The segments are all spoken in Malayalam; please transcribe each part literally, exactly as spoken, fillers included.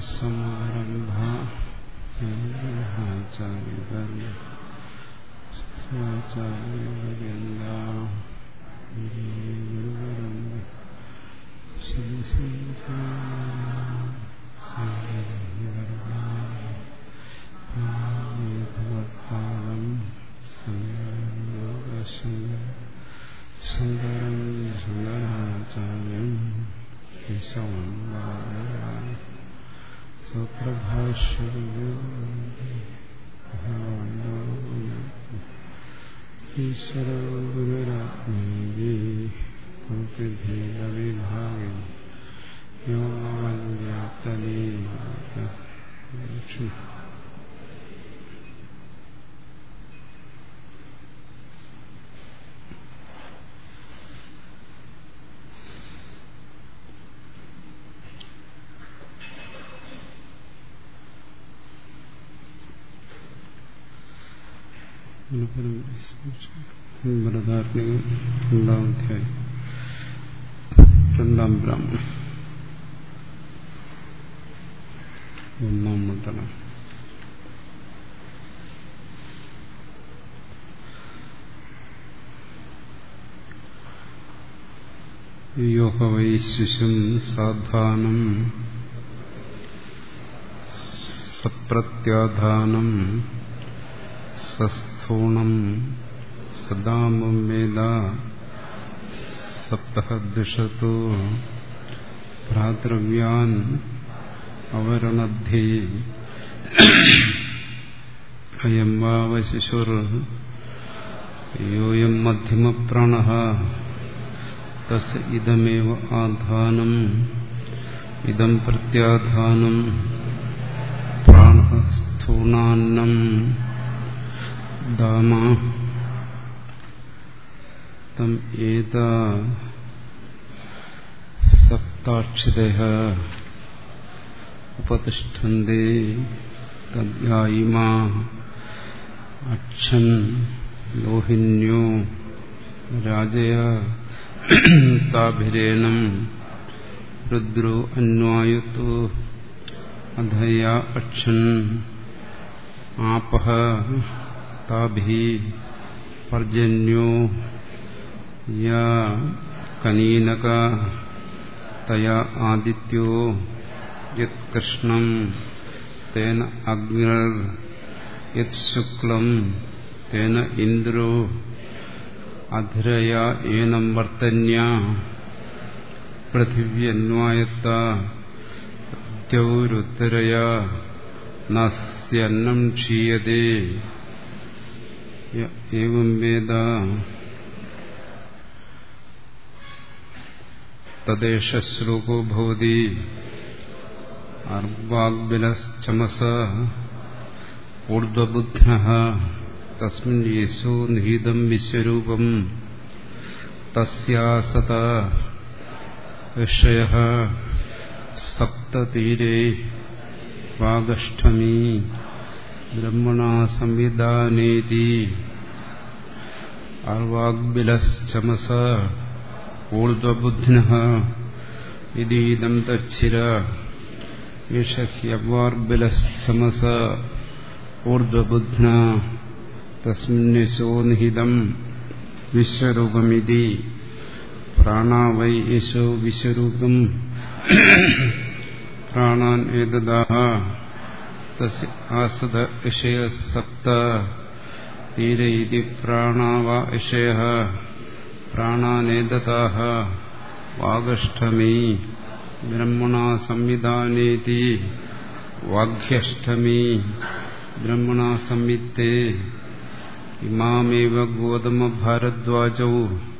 ബൃഹദാരണ്യകം രണ്ടാം അധ്യായം രണ്ടാം ബ്രാഹ്മണം ഒന്നാം മണ്ഡലം. യോഹ വൈ ശിശും സാധാനം സപ്രത്യാധാനം സസ്ഥൂണം സദാമം വേദ സപ്തഹദ്വിഷതു ഭ്രാതൃവ്യാൻ അവരണദ്ധി അയം വാവ ശിശുർ യോയം മധ്യമപ്രാണഃ തസ് ഇദമേവ ആധാനം ഇദം പ്രത്യാധാനം പ്രാണഃ സ്ഥൂണാന്നം ദാമ തം ഏതാ സപ്താക്ഷിതഃ ഉപതിഷ്ഠന്തി തദ്യായിമാ അക്ഷൻ ലോഹിന്യോ രാജയ താഭിരേണം രുദ്രോ അന്വായുത്തു അധയാ അക്ഷൻ ആപഃ താഭി പർജന്യോ യാ കനീനക തയാ ആദിത്യോ യത് കൃഷ്ണം തേന അഗ്നിർ യത് ശുക്ലം തേന ഇന്ദ്രോ അധിരയാ ഏനം വർത്തന്യ പൃഥിവ്യന്വായത്ത ദ്യൗരുത്തരയാ നസ്യന്നം ക്ഷീയതേ ഏവം വേദ തദേശ ശ്ലോകോ ഭവതി അർവാഗ്ബിലശ്ചമസ ഊർധ്വബുദ്ധ്നഃ തസ്മിൻ യേശോ നിഹിതം വിശ്വരൂപം തസ്യാസത ഋഷയഃ സപ്തതീരേ വാഗഷ്ഠമീ ബ്രഹ്മണാ സംവിധാനേതി അർവാഗ്ബിലശ്ചമസ ഊർധ്വബുദ്ധ്നഃ ഇദീദം തച്ഛിര യേഷ ഹ്യവാർബിലശ്ചമസ ഊർധ്വബുദ്ധ്നാ തസ്മിന്നേശോ നിഹിതം വിശ്വരൂപമിതി പ്രാണാ വൈ യേശോ വിശ്വരൂപം പ്രാണാൻ ഏതദാഹ തസ്യ ആസദ ഋഷയഃ സപ്ത തീര ഇതി പ്രാണാ വാ ഋഷയഃ പ്രാണാനേതദാഹ വാഗഷ്ഠമീ ബ്രഹ്മണാ സംവിധാനേതി വാഗ്യഷ്ഠമീ ബ്രഹ്മണാ സംവിത്തേ ഇമാമേവ ഗോതമ ഭാരദ്വാജൗ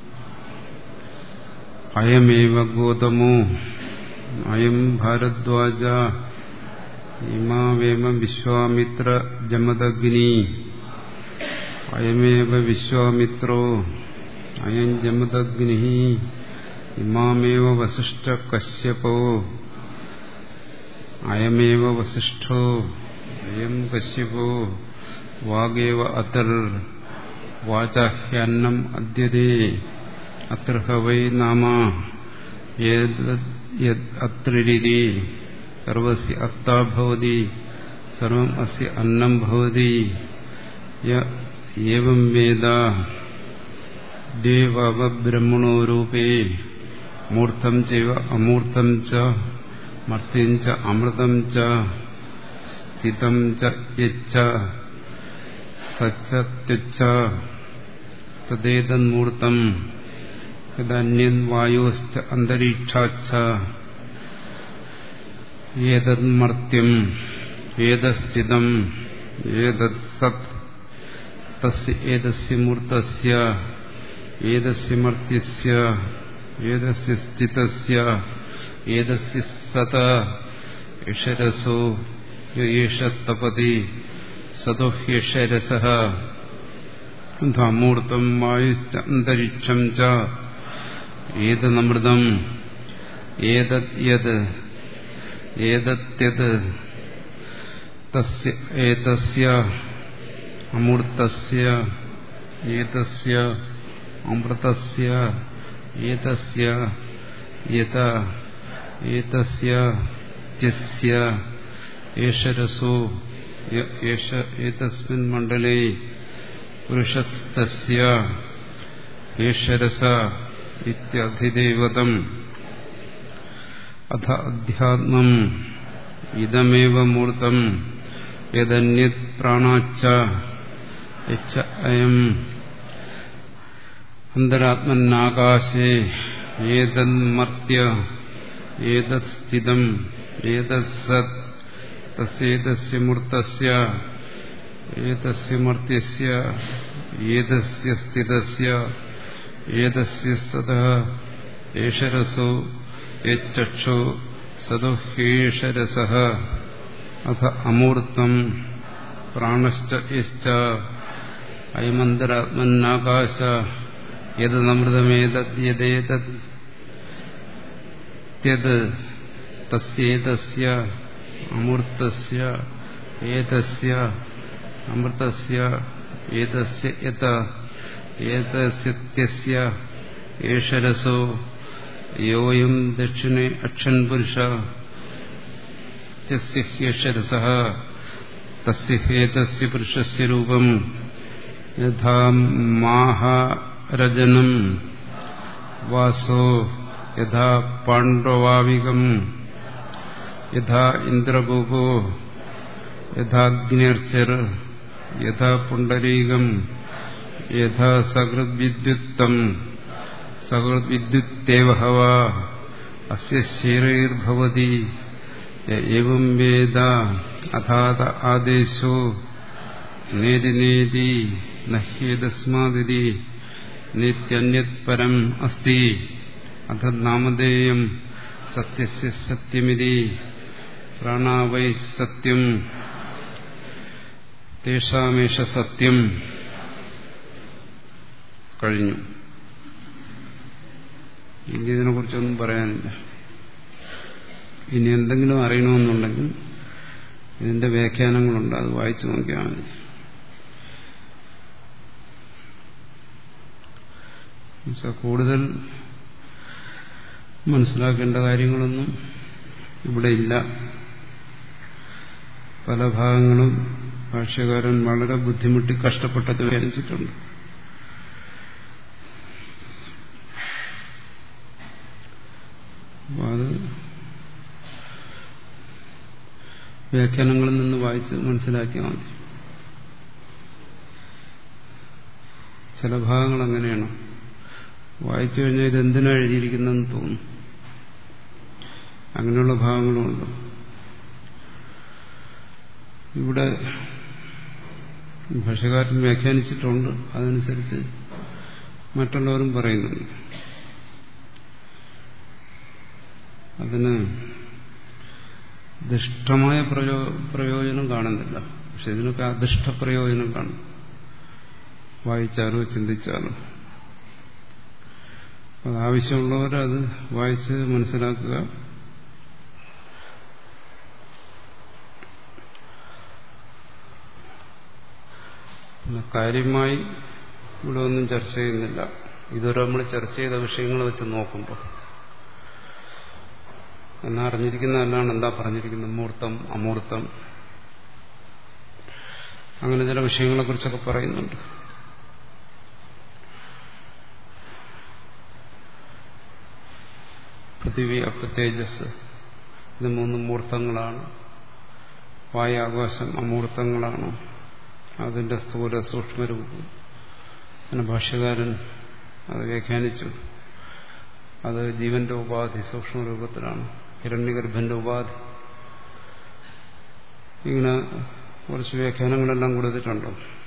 അയമേവ ഗോതമോ അയം ഭാരദ്വാജ ഇമാവേവ വിശ്വാമിത്ര ജമദഗ്നി അയമേവ വിശ്വാമിത്രോ അയം ജമദഗ്നി ഇമാമേവ വസിഷ്ഠ കശ്യപോ അയമേവ വസിഷ്ഠോ അയം കശ്യപോ വാഗേവ അതിർ വാചാഹ്യാന്നം അദ്യതേ അത്ര വൈ നാമ യത് അത്രിരിതി സർവസ്യ അത്താ ഭവതി സർവം അസ്യ അന്നം ഭവതി യ ഏവം വേദ ദേവ ബ്രഹ്മണോ രൂപേ മൂർത്തം ചൈവ അമൂർത്തം ച മർത്യം ച അമൃതം ച സ്ഥിതം ച യച്ഛ സച്ച ത്യച്ഛ തദേതന്മൂർത്തം യദന്യൻ വായോശ്ച അന്തരീക്ഷാച്ഛ ഏതന്മർത്യം ഏതസ്ഥിതം ഏതത് സത് തസ്യ ഏതസ്യ മൂർത്തസ്യ ഏതസ്യ മർത്യസ്യ ഏതസ്യ സ്ഥിതസ്യ ഏതസ്യ സത യശരസോ യേഷ തപതി സതോ യശരസഃ ധമൂർത്തം വായുശ്ച അന്തരിക്ഷം ച ഏതനമൃതം ഏതത് യത് ഏതത്യത് തസ്യ ഏതസ്യ അമൂർത്തസ്യ ഏതസ്യ അമൃതസ്യ ഏതസ്യ യത ഏതസ്യ ത്യസ്യ യേശരസോ യേശ ഏതസ്മിൻ മണ്ഡലേ പുരുഷസ്തസ്യ യേശരസ ഇത്യധിദേവതം അഥ അധ്യാത്മം ഇദമേവ മൂർത്തം യദന്യത് പ്രാണാച്ച യച്ഛ അയം അന്തരാത്മന്നാകാശേ ഏതന്മർത്യ ഏതത് സ്ഥിതം ഏതത് സത് തസ്യേതസ്യ മൂർത്തസ്യ ഏതസ്യ മർത്യസ്യ ഏതസ്യ സ്ഥിതസ്യ ഏതസ്യ സതഃ ഏഷരസോ യച്ചക്ഷോ സദോ ഹേഷരസഃ അഥ അമൂർത്തം പ്രാണശ്ച യശ്ച അയമന്തരാത്മന്നാകാശ യദനമൃതമേതദ്യദേതത് യത് തസ്യേതസ്യ അമൂർത്തസ്യ ഏതസ്യ അമൃതസ്യ ഏതസ്യ യത ഏതസ്യ ത്യസ്യ ഏഷരസോ യോയം ദക്ഷിണേ അക്ഷൻ പുരുഷ ത്യസ്യ ഹ്യേഷരസഃ തസ്യ ഹേതസ്യ പുരുഷസ്യ രൂപം യഥാ മാഹരജനം വാസോ യഥാ പാണ്ഡവാവികം യഥാ ഇന്ദ്രഭൂപോ യഥാഗ്നിർചർ യഥാ പുണ്ഡരീകം യഥാ സകൃദ്വിദ്യുത്തം സകൃദ്വിദ്യുത്തേവ ഹവാ അസ്യ ശരീരൈർഭവതി ഏവം വേദ അഥാത ആദേശോ നേതി നേതി നഹ്യേതസ്മാദിതി നിത്യന്യത് പരം അസ്തി അഥ നാമധേയം സത്യസ്യ സത്യമിതി പ്രാണാവൈ സത്യം തേഷാമേഷ സത്യം. കഴിഞ്ഞു. ഇനി ഇതിനെക്കുറിച്ചൊന്നും പറയാനില്ല. ഇനി എന്തെങ്കിലും അറിയണമെന്നുണ്ടെങ്കിൽ ഇതിന്റെ വ്യാഖ്യാനങ്ങളുണ്ട്, അത് വായിച്ചു നോക്കിയാൽ മതി. കൂടുതൽ മനസ്സിലാക്കേണ്ട കാര്യങ്ങളൊന്നും ഇവിടെ ഇല്ല. പല ഭാഗങ്ങളും ഭാഷ്യകാരൻ വളരെ ബുദ്ധിമുട്ടി കഷ്ടപ്പെട്ടൊക്കെ വ്യാഖ്യാനിച്ചിട്ടുണ്ട്. അപ്പോൾ അത് വ്യാഖ്യാനങ്ങളിൽ നിന്ന് വായിച്ച് മനസ്സിലാക്കിയാൽ മതി. ചില ഭാഗങ്ങൾ അങ്ങനെയാണ്, വായിച്ചു കഴിഞ്ഞാൽ ഇതെന്തിനാ എഴുതിയിരിക്കുന്നതെന്ന് തോന്നും. അങ്ങനെയുള്ള ഭാഗങ്ങളുമുണ്ട്. ഇവിടെ ഭാഷകാരൻ വ്യാഖ്യാനിച്ചിട്ടുണ്ട്, അതനുസരിച്ച് മറ്റുള്ളവരും പറയുന്നുണ്ട്. അതിന് ദുഷ്ടമായ പ്രയോ പ്രയോജനം കാണുന്നില്ല. പക്ഷെ ഇതിനൊക്കെ അദൃഷ്ട പ്രയോജനം കാണും, വായിച്ചാലോ ചിന്തിച്ചാലോ. അത് ആവശ്യമുള്ളവരത് വായിച്ച് മനസ്സിലാക്കുക. കാര്യമായി ഇവിടെ ഒന്നും ചർച്ച ചെയ്യുന്നില്ല. ഇതുവരെ നമ്മൾ ചർച്ച ചെയ്ത വിഷയങ്ങൾ വെച്ച് നോക്കുമ്പോൾ എന്നാ അറിഞ്ഞിരിക്കുന്നതല്ലാണ് എന്താ പറഞ്ഞിരിക്കുന്നത്, മൂർത്തം അമൂർത്തം, അങ്ങനെ ചില വിഷയങ്ങളെക്കുറിച്ചൊക്കെ പറയുന്നുണ്ട്. പൃഥിവി അപ്പ് തേജസ് ഇത് മൂന്ന് മൂർത്തങ്ങളാണ്. വായു ആകാശം അമൂർത്തങ്ങളാണ്. അതിന്റെ സ്ഥൂല സൂക്ഷ്മരൂപം. അങ്ങനെ ഭാഷ്യകാരൻ അത് വ്യാഖ്യാനിച്ചു. അത് ജീവന്റെ ഉപാധി സൂക്ഷ്മരൂപത്തിലാണ്, ഹിരണ്യഗർഭന്റെ ഉപാധി. ഇങ്ങനെ കുറച്ച് വ്യാഖ്യാനങ്ങളെല്ലാം കൊടുത്തിട്ടുണ്ട്.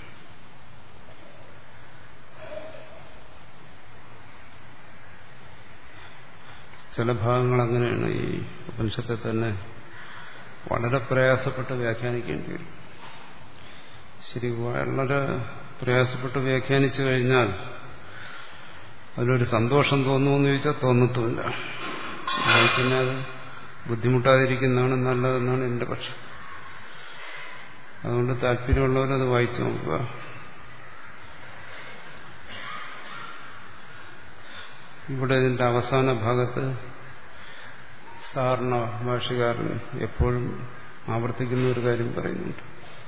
ചില ഭാഗങ്ങൾ അങ്ങനെയാണ്. ഈ ഉപനിഷത്തെ തന്നെ വളരെ പ്രയാസപ്പെട്ട് വ്യാഖ്യാനിക്കേണ്ടി വരും. ശരി, വളരെ പ്രയാസപ്പെട്ട് വ്യാഖ്യാനിച്ചു കഴിഞ്ഞാൽ അതിലൊരു സന്തോഷം തോന്നുമെന്ന് ചോദിച്ചാൽ തോന്നത്തുമില്ല. പിന്നെ അത് ബുദ്ധിമുട്ടാതിരിക്കുന്നതാണ് നല്ലതെന്നാണ് എന്റെ പക്ഷം. അതുകൊണ്ട് താല്പര്യമുള്ളവരത് വായിച്ചു നോക്കുക. ഇവിടെ ഇതിന്റെ അവസാന ഭാഗത്ത് സാധാരണ ഭാഷകാരൻ എപ്പോഴും ആവർത്തിക്കുന്ന ഒരു കാര്യം പറയുന്നുണ്ട്.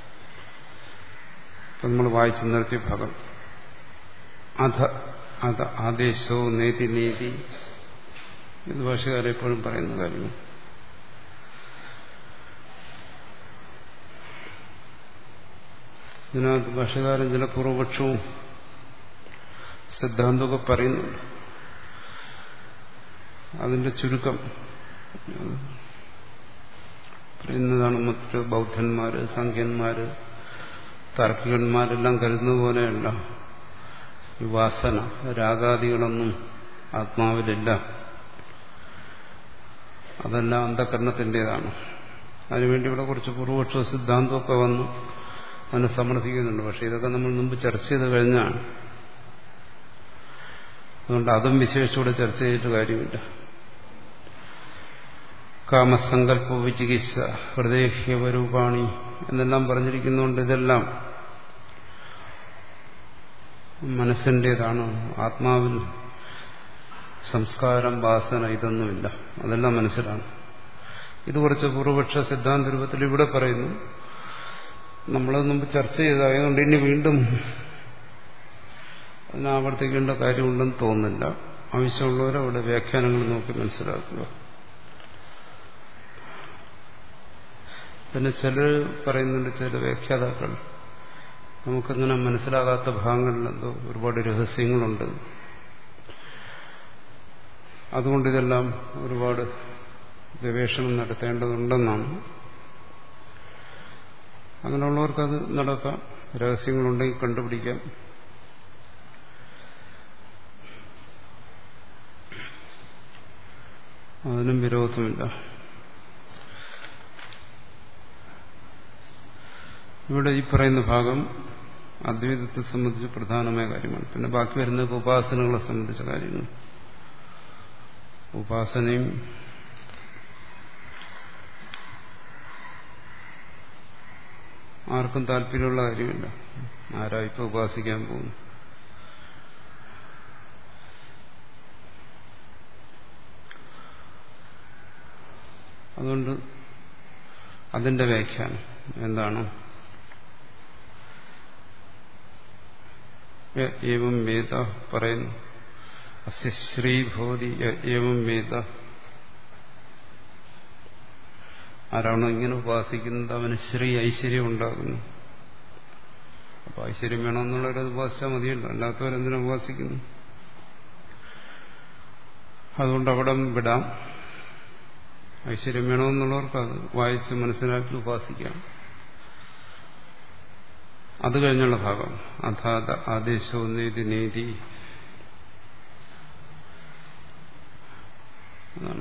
ഇപ്പം നമ്മൾ വായിച്ചു നിർത്തിയ ഭാഗം അധ അധ ആദേശോ നേതി നേതി ഇത് ഭാഷകാരൻ എപ്പോഴും പറയുന്ന കാര്യമാണ്. ഇതിനകത്ത് ഭാഷകാരൻ ചില പൂർവപക്ഷവും സിദ്ധാന്തമൊക്കെ പറയുന്നുണ്ട്. അതിന്റെ ചുരുക്കം പറയുന്നതാണ്. മറ്റ് ബൗദ്ധന്മാര്, സംഖ്യന്മാര്, താർക്കികന്മാരെല്ലാം കരുതുന്ന പോലെയല്ല. ഈ വാസന രാഗാദികളൊന്നും ആത്മാവിലില്ല. അതെല്ലാം അന്ധകരണത്തിൻ്റെതാണ്. അതിനുവേണ്ടി ഇവിടെ കുറച്ച് പൂർവപക്ഷ സിദ്ധാന്തമൊക്കെ വന്നു അതിനെ സമർത്ഥിക്കുന്നുണ്ട്. പക്ഷെ ഇതൊക്കെ നമ്മൾ മുമ്പ് ചർച്ച ചെയ്ത് കഴിഞ്ഞാണ്. അതുകൊണ്ട് അതും വിശേഷിച്ചൂടെ ചർച്ച ചെയ്തിട്ട് കാര്യമില്ല. കാമസങ്കല്പ വിചികിത്സ ഹൃദയഹ്യവരൂപാണി എന്നെല്ലാം പറഞ്ഞിരിക്കുന്നുണ്ട്. ഇതെല്ലാം മനസ്സിൻ്റേതാണ്. ആത്മാവിൽ സംസ്കാരം, വാസന ഇതൊന്നുമില്ല. അതെല്ലാം മനസ്സിലാണ്. ഇത് കുറച്ച് പൂർവപക്ഷ സിദ്ധാന്ത രൂപത്തിൽ ഇവിടെ പറയുന്നു. നമ്മളത് മുമ്പ് ചർച്ച ചെയ്തതായതുകൊണ്ട് ഇനി വീണ്ടും അതിനാവർത്തിക്കേണ്ട കാര്യമുണ്ടെന്ന് തോന്നുന്നില്ല. ആവശ്യമുള്ളവർ അവിടെ വ്യാഖ്യാനങ്ങൾ നോക്കി മനസ്സിലാക്കുക. പിന്നെ ചിലർ പറയുന്നുണ്ട്, ചില വ്യാഖ്യാതാക്കൾ നമുക്കങ്ങനെ മനസ്സിലാകാത്ത ഭാഗങ്ങളിലെന്തോ ഒരുപാട് രഹസ്യങ്ങളുണ്ട്, അതുകൊണ്ട് ഇതെല്ലാം ഒരുപാട് ഗവേഷണം നടത്തേണ്ടതുണ്ടെന്നാണ്. അങ്ങനെയുള്ളവർക്കത് നടക്കാം. രഹസ്യങ്ങളുണ്ടെങ്കിൽ കണ്ടുപിടിക്കാം. അതിനും വിരോധമില്ല. ഇവിടെ ഈ പറയുന്ന ഭാഗം അദ്വൈതത്തെ സംബന്ധിച്ച് പ്രധാനമായ കാര്യമാണ്. പിന്നെ ബാക്കി വരുന്നത് ഉപാസനകളെ സംബന്ധിച്ച കാര്യങ്ങൾ. ഉപാസനയും ആർക്കും താല്പര്യമുള്ള കാര്യമില്ല. ആരാ ഇപ്പൊ ഉപാസിക്കാൻ പോകുന്നു? അതുകൊണ്ട് അതിന്റെ വ്യാഖ്യാനം എന്താണ്? ഏവം വേദ പറയുന്നു. അസ്യ ശ്രീഭവതി ഏവം വേദ. ആരാണോ ഇങ്ങനെ ഉപാസിക്കുന്നത് അവന് ശ്രീ ഐശ്വര്യം ഉണ്ടാകുന്നു. അപ്പൊ ഐശ്വര്യം വേണമെന്നുള്ളവരത് ഉപാസിച്ചാൽ മതിയല്ലോ. അല്ലാത്തവരെന്തിനാ ഉപാസിക്കുന്നു? അതുകൊണ്ട് അവിടെ വിടാം. ഐശ്വര്യം വേണമെന്നുള്ളവർക്ക് അത് വായിച്ച് മനസ്സിലാക്കി ഉപാസിക്കാം. അത് കഴിഞ്ഞുള്ള ഭാഗം അഥാത ആദേശോ നേതി നേതി അതാണ്.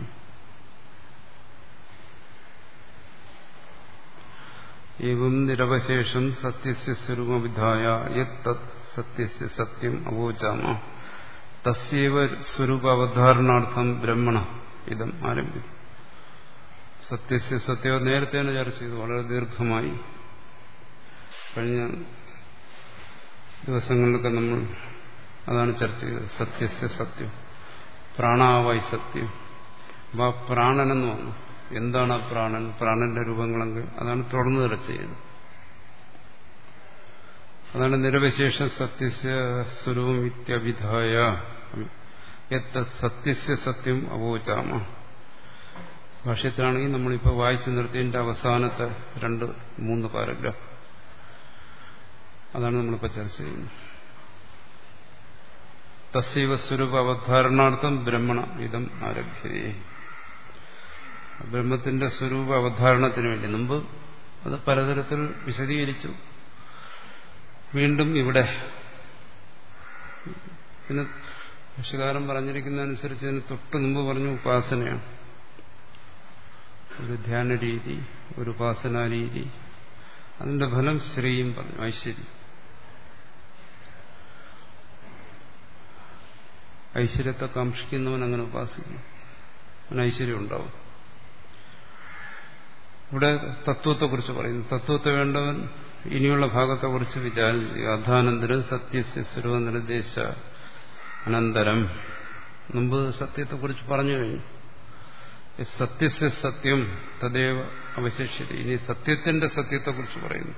ഏവം നിരവശേഷം സത്യസ്യ സ്വരൂപവിധായ യത് തത് സത്യസ്യ സത്യം അവോചാമ തസ്യവ സ്വരൂപാവധാരണാർത്ഥം ബ്രഹ്മണ ഇതം ആരംഭിക്കും. സത്യസ്യ സത്യം നേരത്തെ തന്നെ ചർച്ച ചെയ്തു, വളരെ ദീർഘമായി. കഴിഞ്ഞ ദിവസങ്ങളിലൊക്കെ നമ്മൾ അതാണ് ചർച്ച ചെയ്തത്. സത്യസ്യ സത്യം, പ്രാണാവായി സത്യം, അപ്പൊ ആ പ്രാണനെന്ന് വന്നു. എന്താണ് ആ പ്രാണൻ? പ്രാണന്റെ രൂപങ്ങളെങ്കിൽ അതാണ് തുടർന്ന് ചർച്ച ചെയ്തത്. അതാണ് നിരവശേഷ സത്യസ്യ സ്വരൂപം ഇത്യഭിധായ യത്ത് സത്യസ്യ സത്യം അവോചാമ. ഭാഷ്യത്തിലാണെങ്കിൽ നമ്മളിപ്പോൾ വായിച്ചു നിർത്തിയതിന്റെ അവസാനത്തെ രണ്ട് മൂന്ന് പാരഗ്രാഫ് അതാണ് നമ്മളിപ്പോൾ ചർച്ച ചെയ്യുന്നത്. തസ്സൈവ സ്വരൂപ അവധാരണാർത്ഥം ബ്രഹ്മണ ഇതം ആരഭ്യതേ. ബ്രഹ്മത്തിന്റെ സ്വരൂപ അവധാരണത്തിന് വേണ്ടി മുമ്പ് അത് പലതരത്തിൽ വിശദീകരിച്ചു. വീണ്ടും ഇവിടെ പിന്നെ ഭാഷ്യകാരൻ പറഞ്ഞിരിക്കുന്നതനുസരിച്ച് അതിന് തൊട്ട് മുമ്പ് പറഞ്ഞു ഉപാസനയാണ്. ഒരു ധ്യാന രീതി, ഒരു ഉപാസനാ രീതി, അതിന്റെ ഫലം ശ്രീയും പറഞ്ഞു, ഐശ്വര്യം. ഐശ്വര്യത്തെ കാക്ഷിക്കുന്നവൻ അങ്ങനെ ഉപാസിക്കും, അവന് ഐശ്വര്യം ഉണ്ടാവും. ഇവിടെ തത്വത്തെക്കുറിച്ച് പറയുന്നു. തത്വത്തെ വേണ്ടവൻ ഇനിയുള്ള ഭാഗത്തെക്കുറിച്ച് വിചാരം ചെയ്യുക. അധാനന്തരം സത്യസ്യ സ്വരൂപ നിർദ്ദേശ അനന്തരം. മുമ്പ് സത്യത്തെക്കുറിച്ച് പറഞ്ഞു കഴിഞ്ഞു. സത്യസ്യ സത്യം തദേവ അവശേഷിത. ഇനി സത്യത്തിന്റെ സത്യത്തെക്കുറിച്ച് പറയുന്നു.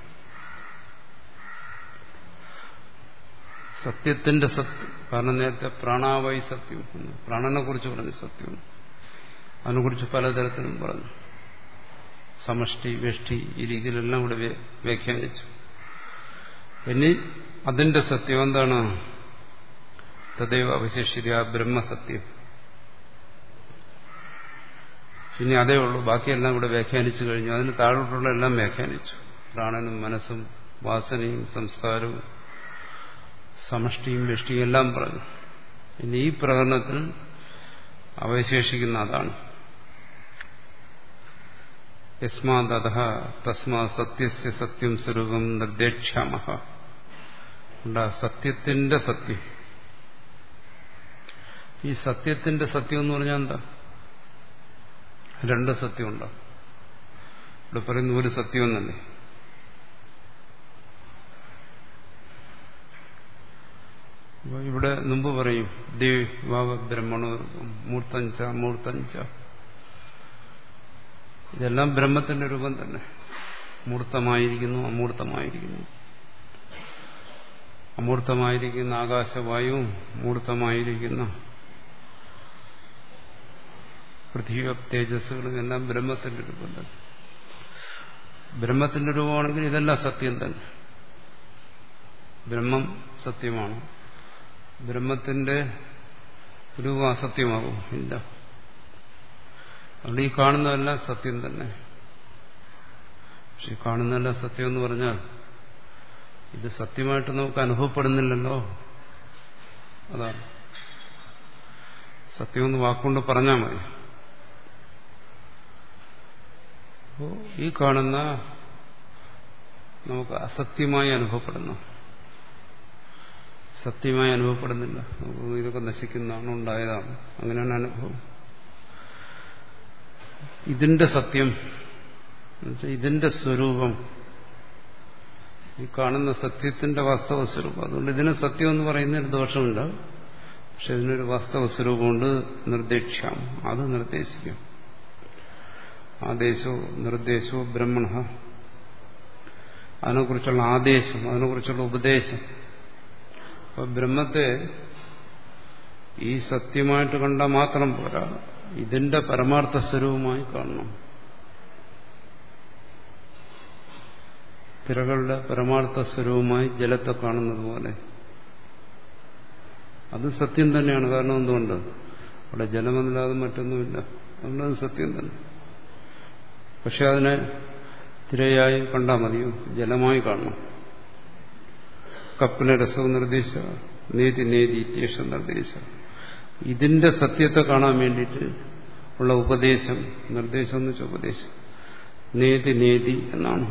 സത്യത്തിന്റെ സത്യം, കാരണം നേരത്തെ പ്രാണാവൈ സത്യം, പ്രാണനെ കുറിച്ച് പറഞ്ഞു സത്യം, അതിനെക്കുറിച്ച് പലതരത്തിലും പറഞ്ഞു. സമഷ്ടി, വ്യഷ്ടി, ഈ രീതിയിലെല്ലാം ഇവിടെ വ്യാഖ്യാനിച്ചു. ഇനി അതിന്റെ സത്യം എന്താണ്? തദൈവ അവശേഷിത ബ്രഹ്മസത്യം. ഇനി അതേ ഉള്ളൂ, ബാക്കിയെല്ലാം ഇവിടെ വ്യാഖ്യാനിച്ചു കഴിഞ്ഞു. അതിന് താഴോട്ടുള്ള എല്ലാം വ്യാഖ്യാനിച്ചു. പ്രാണനും മനസ്സും വാസനയും സംസ്കാരവും സമഷ്ടിയും വ്യഷ്ടിയും എല്ലാം പറഞ്ഞു. ഇനി ഈ പ്രകടനത്തിൽ അവശേഷിക്കുന്ന അതാണ്. യസ്മാദ തസ്മാ സത്യസ്യ സത്യം സ്വരൂപം നിർദ്ദേക്ഷ്യാമഹ. സത്യത്തിന്റെ സത്യം. ഈ സത്യത്തിന്റെ സത്യം എന്ന് പറഞ്ഞാൽ എന്താ? രണ്ട് സത്യമുണ്ടോ? ഇവിടെ പറയുന്ന ഒരു സത്യം എന്നല്ലേ. ഇവിടെ മുമ്പ് പറയും ദേവാവ ബ്രഹ്മണോ മൂർത്തഞ്ച മൂർത്തഞ്ച. ഇതെല്ലാം ബ്രഹ്മത്തിന്റെ രൂപം തന്നെ. മൂർത്തമായിരിക്കുന്നു, അമൂർത്തമായിരിക്കുന്നു. അമൂർത്തമായിരിക്കുന്ന ആകാശവായുവും മൂർത്തമായിരിക്കുന്ന പൃഥ്വി തേജസ്സുകളും എല്ലാം ബ്രഹ്മത്തിന്റെ രൂപം തന്നെ. ബ്രഹ്മത്തിന്റെ രൂപമാണെങ്കിൽ ഇതെല്ലാം സത്യം തന്നെ. ബ്രഹ്മം സത്യമാണ്. ബ്രഹ്മത്തിന്റെ രൂപം അസത്യമാകും? ഇല്ല. അതുകൊണ്ട് ഈ കാണുന്നതെല്ലാം സത്യം തന്നെ. പക്ഷെ കാണുന്നതെല്ലാം സത്യം എന്ന് പറഞ്ഞാൽ ഇത് സത്യമായിട്ട് നമുക്ക് അനുഭവപ്പെടുന്നില്ലല്ലോ. അതാണ് സത്യമെന്ന് വാക്കുകൊണ്ട് പറഞ്ഞാൽ മതി. അപ്പോ ഈ കാണുന്ന നമുക്ക് അസത്യമായി അനുഭവപ്പെടുന്നു, സത്യമായി അനുഭവപ്പെടുന്നില്ല. നമുക്ക് ഇതൊക്കെ നശിക്കുന്നതാണ്, ഉണ്ടായതാണ്, അങ്ങനെയാണ് അനുഭവം. ഇതിന്റെ സത്യം, ഇതിന്റെ സ്വരൂപം, ഈ കാണുന്ന സത്യത്തിന്റെ വാസ്തവ സ്വരൂപം. അതുകൊണ്ട് ഇതിന് സത്യം എന്ന് പറയുന്നതിന് ദോഷമില്ല. പക്ഷെ ഇതിനൊരു വാസ്തവ സ്വരൂപമുണ്ട്, നിർദ്ദേക്ഷ്യം. അത് നിർദ്ദേശിക്കും. ആദേശോ നിർദ്ദേശോ ബ്രഹ്മണ. അതിനെക്കുറിച്ചുള്ള ആദേശം, അതിനെക്കുറിച്ചുള്ള ഉപദേശം. അപ്പൊ ബ്രഹ്മത്തെ ഈ സത്യമായിട്ട് കണ്ടാൽ മാത്രം പോരാ, ഇതിന്റെ പരമാർത്ഥ സ്വരൂപമായി കാണണം. തിരകളുടെ പരമാർത്ഥ സ്വരൂപമായി ജലത്തെ കാണുന്നത് പോലെ അത് സത്യം തന്നെയാണ്. കാരണം എന്തുകൊണ്ട്? അവിടെ ജലമല്ലാതെ മറ്റൊന്നുമില്ല. അതുകൊണ്ട് അത് സത്യം തന്നെ. പക്ഷെ അതിനെ തിരയായി കണ്ടാൽ മതിയോ? ജലമായി കാണണം. കപ്പിലെ രസവും നിർദ്ദേശ നേതി നേതി ഇത്യേഷം നിർദ്ദേശ. ഇതിന്റെ സത്യത്തെ കാണാൻ വേണ്ടിയിട്ട് ഉള്ള ഉപദേശം, നിർദ്ദേശം എന്ന് വെച്ചാൽ ഉപദേശം, നേതി നേതി എന്നാണ്.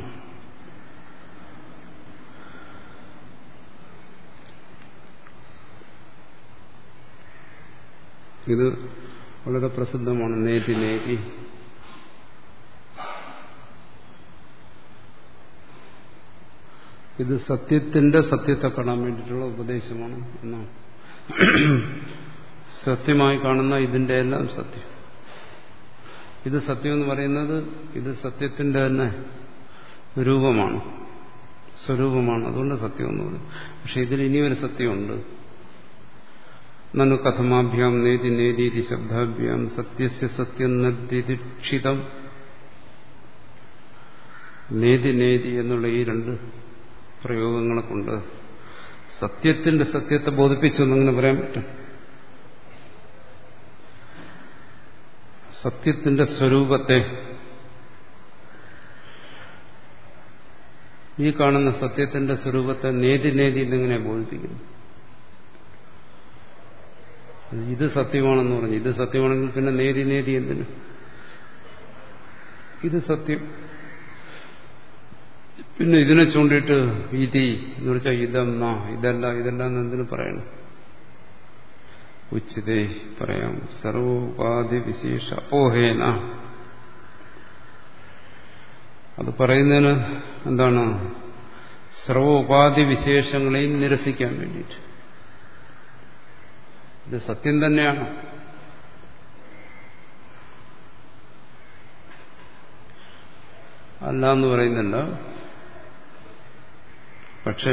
ഇത് വളരെ പ്രസിദ്ധമാണ്. നേതി നേതി. ഇത് സത്യത്തിന്റെ സത്യത്തെ കാണാൻ വേണ്ടിയിട്ടുള്ള ഉപദേശമാണ് എന്നാണ്. സത്യമായി കാണുന്ന ഇതിന്റെ എല്ലാം സത്യം. ഇത് സത്യം എന്ന് പറയുന്നത് ഇത് സത്യത്തിന്റെ തന്നെ രൂപമാണ്, സ്വരൂപമാണ്. അതുകൊണ്ട് സത്യം എന്ന് പറയും. പക്ഷെ ഇതിൽ ഇനിയൊരു സത്യമുണ്ട്. നനു കഥമാഭ്യാം നേതി നേതീതി ശബ്ദാഭ്യാം സത്യസ്യ സത്യം നദീക്ഷിതം. നേതി നേതി എന്നുള്ള ഈ രണ്ട് പ്രയോഗങ്ങളെ കൊണ്ട് സത്യത്തിന്റെ സത്യത്തെ ബോധിപ്പിച്ചു എന്നങ്ങനെ പറയാൻ പറ്റും. സത്യത്തിന്റെ സ്വരൂപത്തെ, ഈ കാണുന്ന സത്യത്തിന്റെ സ്വരൂപത്തെ നേതി നേതി എന്നെങ്ങനെ ബോധിപ്പിക്കുന്നു? ഇത് സത്യമാണെന്ന് പറഞ്ഞു. ഇത് സത്യമാണെങ്കിൽ പിന്നെ നേതി നേതി എന്തിന്? ഇത് സത്യം. പിന്നെ ഇതിനെ ചൂണ്ടിയിട്ട് ഇതി എന്ന് വെച്ചാൽ ഇതം നാ ഇതല്ല ഇതെല്ലാം എന്തിനു പറയണം? ഉച്ചിതേ പറയാം. സർവോപാധി വിശേഷ അപോഹേന. അത് പറയുന്നതിന് എന്താണ്? സർവോപാധി വിശേഷങ്ങളെയും നിരസിക്കാൻ വേണ്ടിയിട്ട്. ഇത് സത്യം തന്നെയാണ്. അല്ല എന്ന് പറയുന്നില്ല. പക്ഷേ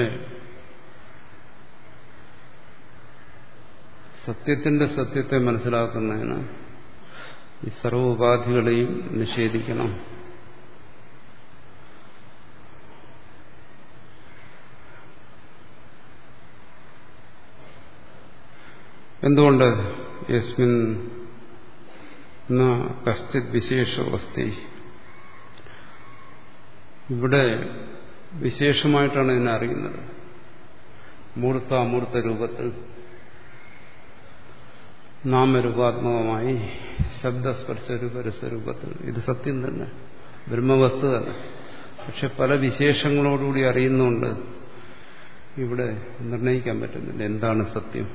സത്യത്തിന്റെ സത്യത്തെ മനസ്സിലാക്കുന്നതിന് ഈ സർവോപാധികളെയും നിഷേധിക്കണം. എന്തുകൊണ്ട്? യസ്മിൻ ന കശ്ചിത് വിശേഷോ അസ്തി. ഇവിടെ വിശേഷമായിട്ടാണ് ഇതിനെ അറിയുന്നത്. മൂർത്ത അമൂർത്ത രൂപത്തിൽ, നാമരൂപാത്മകമായി, ശബ്ദസ്പർശരൂപരസരൂപത്തിൽ. ഇത് സത്യം തന്നെ, ബ്രഹ്മവസ്തു തന്നെ. പക്ഷെ പല വിശേഷങ്ങളോടുകൂടി അറിയുന്നുണ്ട് ഇവിടെ നിർണയിക്കാൻ പറ്റുന്നില്ല എന്താണ് സത്യം.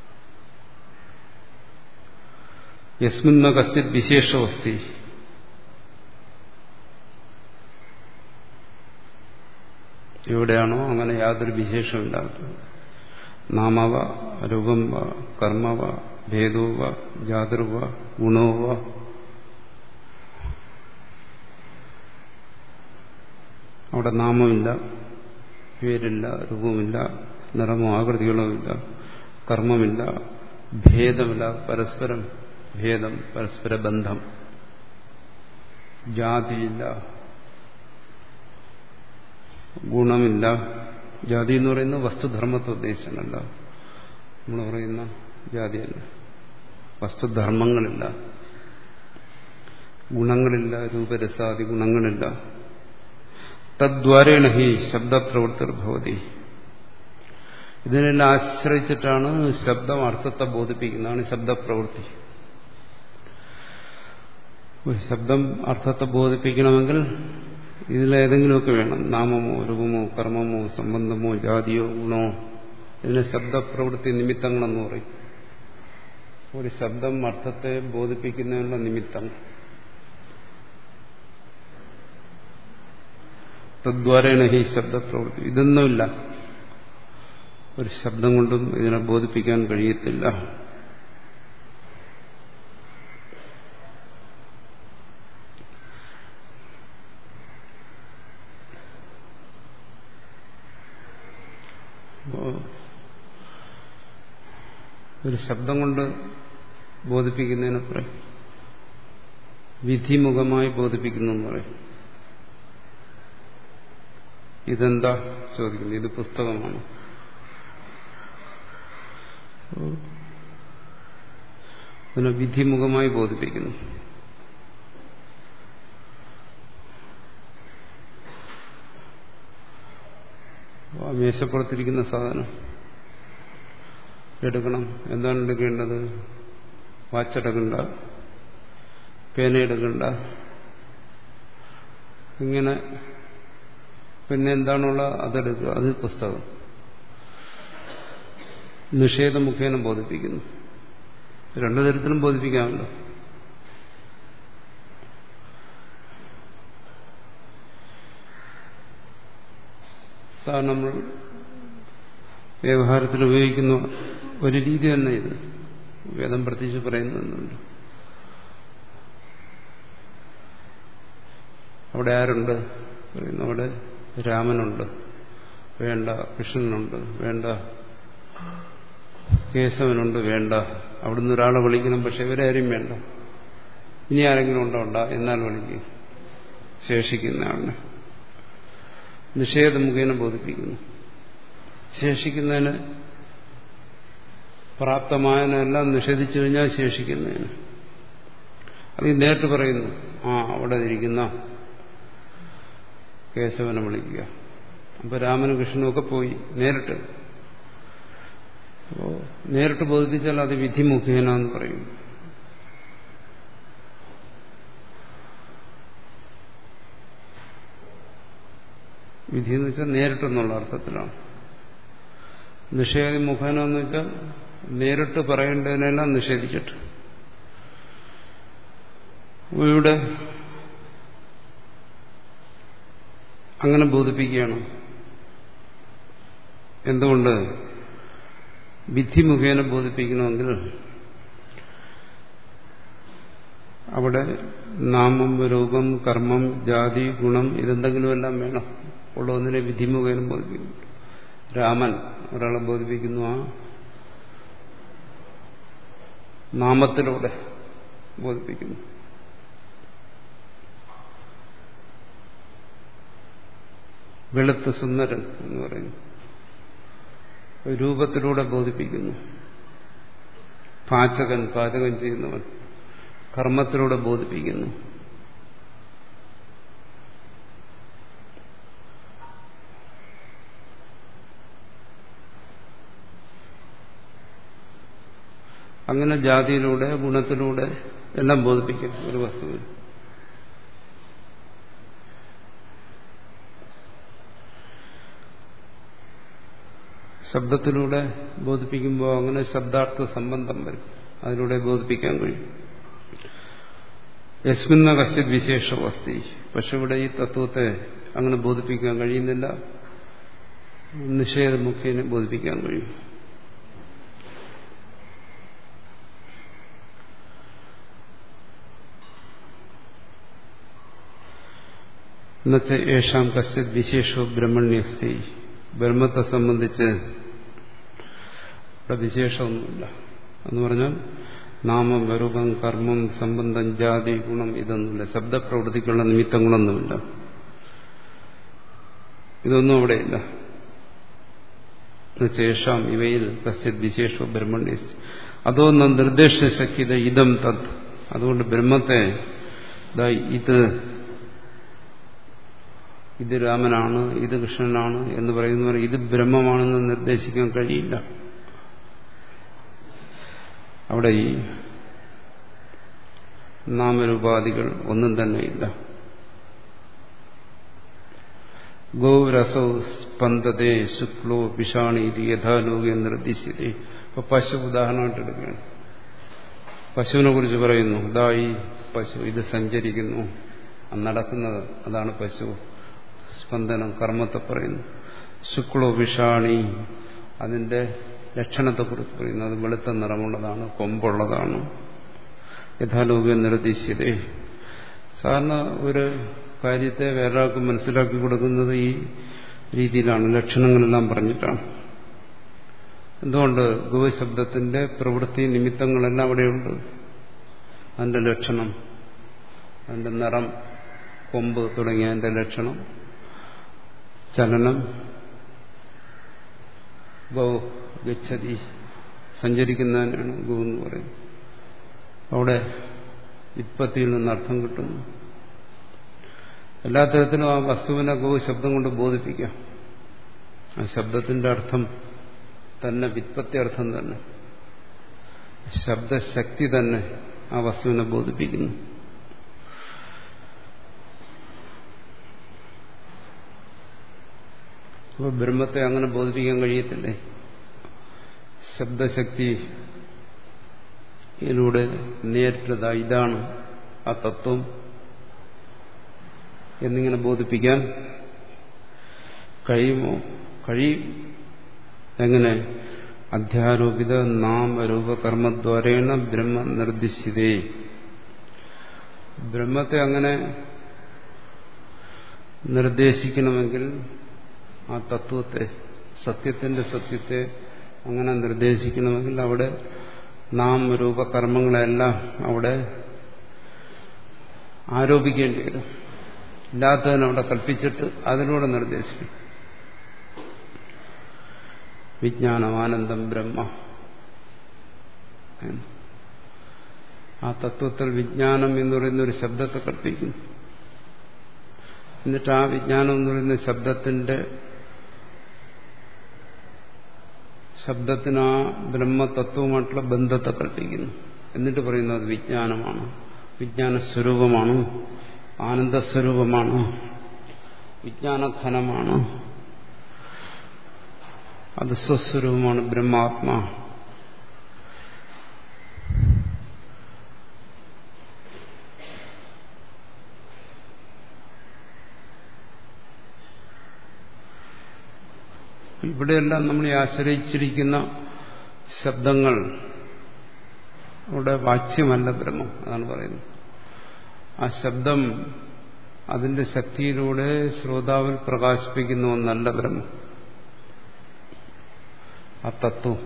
യസ്മിന്ന കശ്ചിത് വിശേഷോസ്തി. എവിടെയാണോ അങ്ങനെ യാതൊരു വിശേഷമില്ലാത്തത്. നാമവ രൂപം വ കർമ്മവ ഭേദോവ ജാതൃവ ഗുണോവ. അവിടെ നാമമില്ല, പേരില്ല, രൂപമില്ല, നിറമോ ആകൃതികളോ ഇല്ല, കർമ്മമില്ല, ഭേദമില്ല, പരസ്പരം ഭേദം, പരസ്പര ബന്ധം, ജാതിയില്ല, ഗുണമില്ല. ജാതി എന്ന് പറയുന്ന വസ്തുധർമ്മത്തെ ഉദ്ദേശിച്ചല്ല, നമ്മൾ പറയുന്ന ജാതിയല്ല. വസ്തുധർമ്മങ്ങളില്ല, ഗുണങ്ങളില്ല, രൂപരസാദി ഗുണങ്ങളില്ല. തദ്വാരേണ ഹി ശബ്ദപ്രവൃത്തിർഭവതി. ഇതിനെല്ലാം ആശ്രയിച്ചിട്ടാണ് ശബ്ദം അർത്ഥത്തെ ബോധിപ്പിക്കുന്നതാണ് ശബ്ദപ്രവൃത്തി. ഒരു ശബ്ദം അർത്ഥത്തെ ബോധിപ്പിക്കണമെങ്കിൽ ഇതിലേതെങ്കിലുമൊക്കെ വേണം. നാമമോ രൂപമോ കർമ്മമോ സംബന്ധമോ ജാതിയോ ഗുണോ. ഇതിനെ ശബ്ദപ്രവൃത്തി നിമിത്തങ്ങളെന്ന് പറയും. ഒരു ശബ്ദം അർത്ഥത്തെ ബോധിപ്പിക്കുന്നതിനുള്ള നിമിത്തങ്ങൾ. തദ്വാരേണ ഹി ശബ്ദപ്രവൃത്തി. ഇതൊന്നുമില്ല, ഒരു ശബ്ദം കൊണ്ടും ഇതിനെ ബോധിപ്പിക്കാൻ കഴിയത്തില്ല. ഒരു ശബ്ദം കൊണ്ട് ബോധിപ്പിക്കുന്നതിനെ പറയും വിധിമുഖമായി ബോധിപ്പിക്കുന്നു എന്ന് പറയും. ഇതെന്താ ചോദിക്കുന്നത്? ഇത് പുസ്തകമാണ്. അതിനെ വിധിമുഖമായി ബോധിപ്പിക്കുന്നു. മേശപ്പുറത്തിരിക്കുന്ന സാധനം എടുക്കണം. എന്താണ് എടുക്കേണ്ടത്? വാച്ചെടുക്കണ്ട, പേന എടുക്കണ്ട. ഇങ്ങനെ പിന്നെ എന്താണുള്ള അതെടുക്കുക. അത് പുസ്തകം. നിഷേധ മുഖേന ബോധിപ്പിക്കുന്നു. രണ്ടു തരത്തിലും ബോധിപ്പിക്കാമല്ലോ. സാധാരണ നമ്മൾ വ്യവഹാരത്തിൽ ഉപയോഗിക്കുന്ന ഒരു രീതി തന്നെ ഇത്. വേദം പ്രത്യേകിച്ച് പറയുന്നുണ്ട്. അവിടെ ആരുണ്ട്? പറയുന്നു അവിടെ രാമനുണ്ട്, വേണ്ട. കൃഷ്ണനുണ്ട്, വേണ്ട. കേശവനുണ്ട്, വേണ്ട. അവിടുന്ന് ഒരാളെ വിളിക്കണം, പക്ഷെ ഇവരെ ആരും വേണ്ട. ഇനി ആരെങ്കിലും ഉണ്ടോ? ഉണ്ട, എന്നാൽ വിളിക്കുക. ശേഷിക്കുന്ന ആളിനെ നിഷേധ മുഖേന ബോധിപ്പിക്കുന്നു. ശേഷിക്കുന്നതിന് പ്രാപ്തമായതിനെല്ലാം നിഷേധിച്ചു കഴിഞ്ഞാൽ ശേഷിക്കുന്നതിന് അത് നേരിട്ട് പറയുന്നു. ആ അവിടെ ഇരിക്കുന്ന കേശവനെ വിളിക്കുക. അപ്പൊ രാമനും കൃഷ്ണനും ഒക്കെ പോയി നേരിട്ട്. അപ്പോ നേരിട്ട് ബോധിപ്പിച്ചാൽ അത് വിധി മുഖേന എന്ന് പറയും. വിധി എന്ന് വെച്ചാൽ നേരിട്ടെന്നുള്ള അർത്ഥത്തിലാണ്. നിഷേധ മുഖേന എന്ന് വെച്ചാൽ നേരിട്ട് പറയേണ്ടതിനെല്ലാം നിഷേധിച്ചിട്ട്. ഇവിടെ അങ്ങനെ ബോധിപ്പിക്കുകയാണ്. എന്തുകൊണ്ട്? വിധി മുഖേന ബോധിപ്പിക്കണമെങ്കിൽ അവിടെ നാമം, രൂപം, കർമ്മം, ജാതി, ഗുണം ഇതെന്തെങ്കിലും എല്ലാം വേണം. ഉള്ളതിനെ വിധി മുഖേന ബോധിപ്പിക്കുന്നു. രാമൻ ഒരാളെ ബോധിപ്പിക്കുന്നു, ആ നാമത്തിലൂടെ ബോധിപ്പിക്കുന്നു. വെളുത്ത സുന്ദരൻ എന്ന് പറയുന്നു, രൂപത്തിലൂടെ ബോധിപ്പിക്കുന്നു. പാചകൻ, പാചകം ചെയ്യുന്നവൻ, കർമ്മത്തിലൂടെ ബോധിപ്പിക്കുന്നു. അങ്ങനെ ജാതിയിലൂടെ, ഗുണത്തിലൂടെ എല്ലാം ബോധിപ്പിക്കും ഒരു വസ്തുവിന്. ശബ്ദത്തിലൂടെ ബോധിപ്പിക്കുമ്പോൾ അങ്ങനെ ശബ്ദാർത്ഥ സംബന്ധം വരും, അതിലൂടെ ബോധിപ്പിക്കാൻ കഴിയും. യസ്മിന്ന കശ്ചിത് വിശേഷ വസ്തി. പക്ഷെ ഇവിടെ ഈ തത്വത്തെ അങ്ങനെ ബോധിപ്പിക്കാൻ കഴിയുന്നില്ല. നിഷേധ മുഖേന ബോധിപ്പിക്കാൻ കഴിയും. എന്നുവെച്ച യേശാം കശ്ചിത് വിശേഷോ ബ്രഹ്മണ്യസ്തി. ബ്രഹ്മത്തെ സംബന്ധിച്ച് ഇവിടെ വിശേഷമൊന്നുമില്ല എന്ന് പറഞ്ഞാൽ നാമം, രൂപം, കർമ്മം, സംബന്ധം, ജാതി, ഗുണം ഇതൊന്നുമില്ല. ശബ്ദപ്രവൃത്തിക്കുള്ള നിമിത്തങ്ങളൊന്നുമില്ല. ഇതൊന്നും അവിടെയില്ല. ശേഷം ഇവയിൽ കശ്ചിത് വിശേഷോ ബ്രഹ്മണ്യസ്തി. അതോ നിർദ്ദേശശക്തിത ഇതം തത്. അതുകൊണ്ട് ബ്രഹ്മത്തെ ഇത് ഇത് രാമനാണ്, ഇത് കൃഷ്ണനാണ് എന്ന് പറയുന്നവർ ഇത് ബ്രഹ്മമാണെന്ന് നിർദ്ദേശിക്കാൻ കഴിയില്ല. അവിടെ ഈ നാമരൂപാദികൾ ഒന്നും തന്നെ ഇല്ല. ഗോരസോ സ്പന്ദതേ ശുക്ലോ പിഷാണീതി യഥാലോകെ നിർദ്ദിശ്യതേ. ഇപ്പൊ പശു ഉദാഹരണമായിട്ട് എടുക്കുകയാണ്. പശുവിനെ കുറിച്ച് പറയുന്നു, ഇതാ ഈ പശു ഇത് സഞ്ചരിക്കുന്നു, നടക്കുന്നത്, അതാണ് പശു. സ്പന്ദനം കർമ്മത്തെ പറയുന്നു. ശുക്ലോ വിഷാണി അതിന്റെ ലക്ഷണത്തെക്കുറിച്ച് പറയുന്നു, അത് വെളുത്ത നിറമുള്ളതാണ്, കൊമ്പുള്ളതാണ്. യഥാലോക നിർദ്ദേശിച്ചതേ. സാധാരണ ഒരു കാര്യത്തെ വേറൊരാൾക്ക് മനസ്സിലാക്കി കൊടുക്കുന്നത് ഈ രീതിയിലാണ്, ലക്ഷണങ്ങളെല്ലാം പറഞ്ഞിട്ടാണ്. എന്തുകൊണ്ട്? ഗോശബ്ദത്തിന്റെ പ്രവൃത്തി നിമിത്തങ്ങളെല്ലാം അവിടെയുണ്ട്. അതിന്റെ ലക്ഷണം, അതിന്റെ നിറം, കൊമ്പ് തുടങ്ങിയ അതിന്റെ ലക്ഷണം, ചലനം, ഗോ ഗച്ഛതി സഞ്ചരിക്കുന്നതിനാണ് ഗോ എന്ന് പറയുന്നത്. അവിടെ വിത്പത്തിയിൽ നിന്ന് അർത്ഥം കിട്ടുന്നു. എല്ലാ തരത്തിലും ആ വസ്തുവിനെ ഗോ ശബ്ദം കൊണ്ട് ബോധിപ്പിക്കാം. ആ ശബ്ദത്തിന്റെ അർത്ഥം തന്നെ വിത്പത്തി അർത്ഥം തന്നെ, ശബ്ദശക്തി തന്നെ ആ വസ്തുവിനെ ബോധിപ്പിക്കുന്നു. അപ്പോൾ ബ്രഹ്മത്തെ അങ്ങനെ ബോധിപ്പിക്കാൻ കഴിയത്തില്ലേ? ശബ്ദശക്തിയിലൂടെ നേരിട്ടത് ഇതാണ് ആ തത്വം എന്നിങ്ങനെ ബോധിപ്പിക്കാൻ കഴിയുമോ? കഴിയും. എങ്ങനെ? അധ്യാരോപിത നാമരൂപകർമ്മദ്വാരേണ ബ്രഹ്മ നിർദ്ദിശ്യതേ. ബ്രഹ്മത്തെ അങ്ങനെ നിർദ്ദേശിക്കണമെങ്കിൽ ആ തത്വത്തെ, സത്യത്തിന്റെ സത്യത്തെ അങ്ങനെ നിർദ്ദേശിക്കണമെങ്കിൽ അവിടെ നാമരൂപ കർമ്മങ്ങളെല്ലാം അവിടെ ആരോപിക്കേണ്ടി വരും. ഇല്ലാത്തതിനവിടെ കൽപ്പിച്ചിട്ട് അതിലൂടെ നിർദ്ദേശിക്കും. വിജ്ഞാനം ആനന്ദം ബ്രഹ്മ. ആ തത്വത്തിൽ വിജ്ഞാനം എന്ന് പറയുന്ന ഒരു ശബ്ദത്തെ കൽപ്പിക്കുന്നു. എന്നിട്ട് ആ വിജ്ഞാനം എന്ന് പറയുന്ന ശബ്ദത്തിന്റെ ശബ്ദത്തിന് ആ ബ്രഹ്മതത്വവുമായിട്ടുള്ള ബന്ധത്തെ കൽപ്പിക്കുന്നു. എന്നിട്ട് പറയുന്നു അത് വിജ്ഞാനമാണ്, വിജ്ഞാനസ്വരൂപമാണ്, ആനന്ദസ്വരൂപമാണ്, വിജ്ഞാനഘനമാണ്, അത് സ്വസ്വരൂപമാണ്, ബ്രഹ്മാത്മാ. ഇവിടെയെല്ലാം നമ്മളെ ആശ്രയിച്ചിരിക്കുന്ന ശബ്ദങ്ങൾ അവിടെ വാച്യമല്ല ബ്രഹ്മം. അതാണ് പറയുന്നത്. ആ ശബ്ദം അതിന്റെ ശക്തിയിലൂടെ ശ്രോതാവിൽ പ്രകാശിപ്പിക്കുന്ന ഒന്നല്ല ബ്രഹ്മം. ആ തത്വം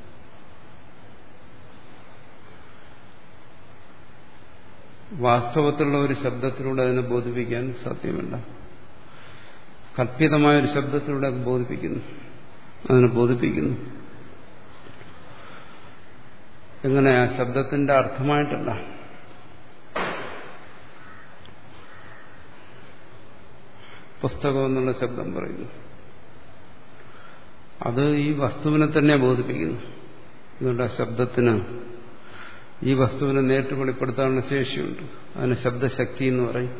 വാസ്തവത്തിലുള്ള ഒരു ശബ്ദത്തിലൂടെ അതിനെ ബോധിപ്പിക്കാൻ സാധ്യമല്ല. കല്പിതമായ ഒരു ശബ്ദത്തിലൂടെ അത് ബോധിപ്പിക്കുന്നു, അതിനെ ബോധിപ്പിക്കുന്നു. എങ്ങനെ? ആ ശബ്ദത്തിന്റെ അർത്ഥമായിട്ടല്ല. പുസ്തകം എന്നുള്ള ശബ്ദം പറയുന്നു, അത് ഈ വസ്തുവിനെ തന്നെ ബോധിപ്പിക്കുന്നു. അതുകൊണ്ട് ആ ശബ്ദത്തിന് ഈ വസ്തുവിനെ നേരിട്ട് വെളിപ്പെടുത്താനുള്ള ശേഷിയുണ്ട്. അതിന് ശബ്ദശക്തി എന്ന് പറയും.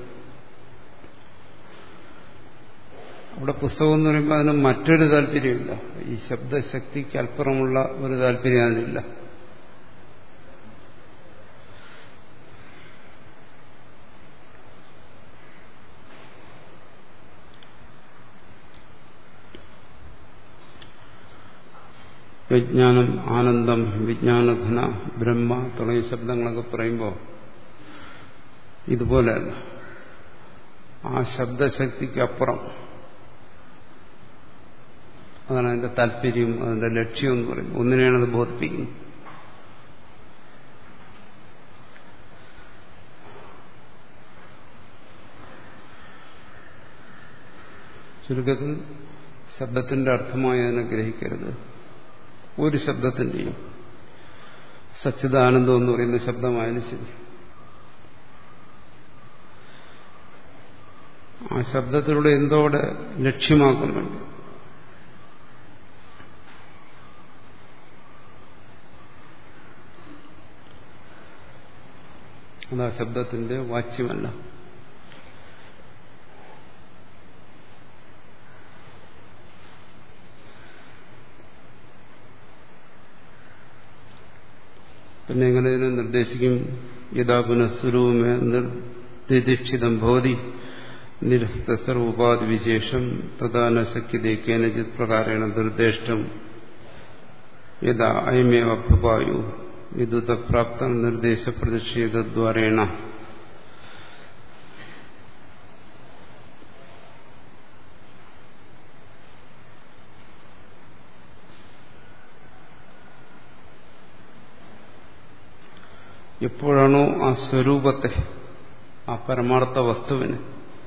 അവിടെ പുസ്തകം എന്ന് പറയുമ്പോൾ അതിന് മറ്റൊരു താല്പര്യമില്ല. ഈ ശബ്ദശക്തിക്ക് അല്പുറമുള്ള ഒരു താല്പര്യം അതിനില്ല. വിജ്ഞാനം, ആനന്ദം, വിജ്ഞാനഘന, ബ്രഹ്മ തുടങ്ങിയ ശബ്ദങ്ങളൊക്കെ പറയുമ്പോൾ ഇതുപോലെയല്ല. ആ ശബ്ദശക്തിക്കപ്പുറം, അതാണ് അതിന്റെ താല്പര്യം, അതിന്റെ ലക്ഷ്യം എന്ന് പറയുന്നത്. ഒന്നിനെയാണ് അത് ബോധിപ്പിക്കുന്നത്. ചുരുക്കത്തിൽ ശബ്ദത്തിന്റെ അർത്ഥമായി അതിനെ ഗ്രഹിക്കരുത്. ഒരു ശബ്ദത്തിന്റെയും സച്ചിദാനന്ദം എന്ന് പറയുന്ന ശബ്ദമായാലും ശരി, ആ ശബ്ദത്തിലൂടെ എന്തോടെ ലക്ഷ്യമാക്കുന്നുണ്ട്. അത് ആ ശബ്ദത്തിന്റെ വാച്യമല്ല. പിന്നെ എങ്ങനെ ഇതിനെ നിർദ്ദേശിക്കും? യഥാ പുനഃസ്വരൂപമേ നിർദ്ദിക്ഷിതം ഭവതി നിരസ്ത സർവോപാധി വിശേഷം തഥാ ന ശക്യതേ കേനചിത് പ്രകാരേണ നിർദ്ദിഷ്ടം യഥാ അയമേവ ഭവായു വിദുതപ്രാപ്ത നിർദ്ദേശ പ്രതിഷേധദ്വാരേണ. എപ്പോഴാണോ ആ സ്വരൂപത്തെ, ആ പരമാർത്ഥ വസ്തുവിന്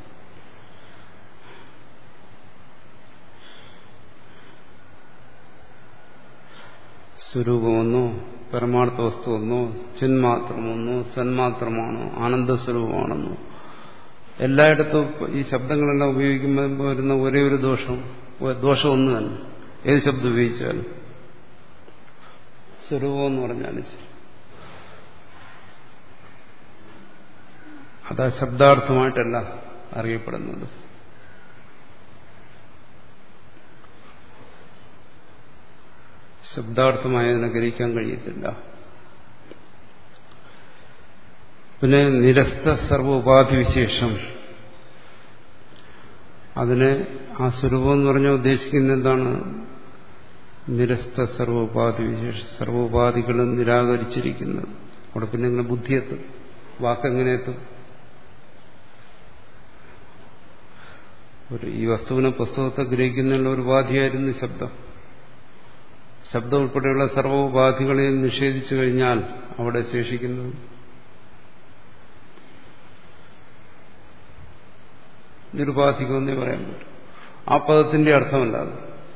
സ്വരൂപമെന്നോ പരമാർത്ഥ വസ്തുവെന്നോ ചിന്മാത്രമെന്നോ സന്മാത്രമാണോ ആനന്ദസ്വരൂപമാണെന്നോ എല്ലായിടത്തും ഈ ശബ്ദങ്ങളെല്ലാം ഉപയോഗിക്കുമ്പോൾ വരുന്ന ഒരേ ഒരു ദോഷം ദോഷം ഒന്ന് തന്നെ. ഏത് ശബ്ദം ഉപയോഗിച്ചാലും സ്വരൂപമെന്ന് പറഞ്ഞാലും ശരി, അത് ശബ്ദാർത്ഥമായിട്ടല്ല അറിയപ്പെടുന്നത്. ശബ്ദാർത്ഥമായി അതിനെ ഗ്രഹിക്കാൻ കഴിയത്തില്ല. പിന്നെ നിരസ്ത സർവ ഉപാധി വിശേഷം, അതിനെ ആ സ്വരൂപം എന്ന് പറഞ്ഞാൽ ഉദ്ദേശിക്കുന്നത് എന്താണ്? നിരസ്ത സർവ ഉപാധി വിശേഷം, സർവോപാധികളും നിരാകരിച്ചിരിക്കുന്നത്. അവിടെ പിന്നെ ഇങ്ങനെ ബുദ്ധിയെത്തും, വാക്കെങ്ങനെ എത്തും? ഒരു ഈ വസ്തുവിനെ പുസ്തകത്തെ ഗ്രഹിക്കുന്നതിനുള്ള ഒരു ഉപാധിയായിരുന്നു ശബ്ദം. ശബ്ദം ഉൾപ്പെടെയുള്ള സർവ്വ ഉപാധികളെയും നിഷേധിച്ചു കഴിഞ്ഞാൽ അവിടെ ശേഷിക്കുന്നത് നിരുപാധികമെന്നേ പറയാൻ പറ്റും. ആ പദത്തിന്റെ അർത്ഥമല്ലാതെ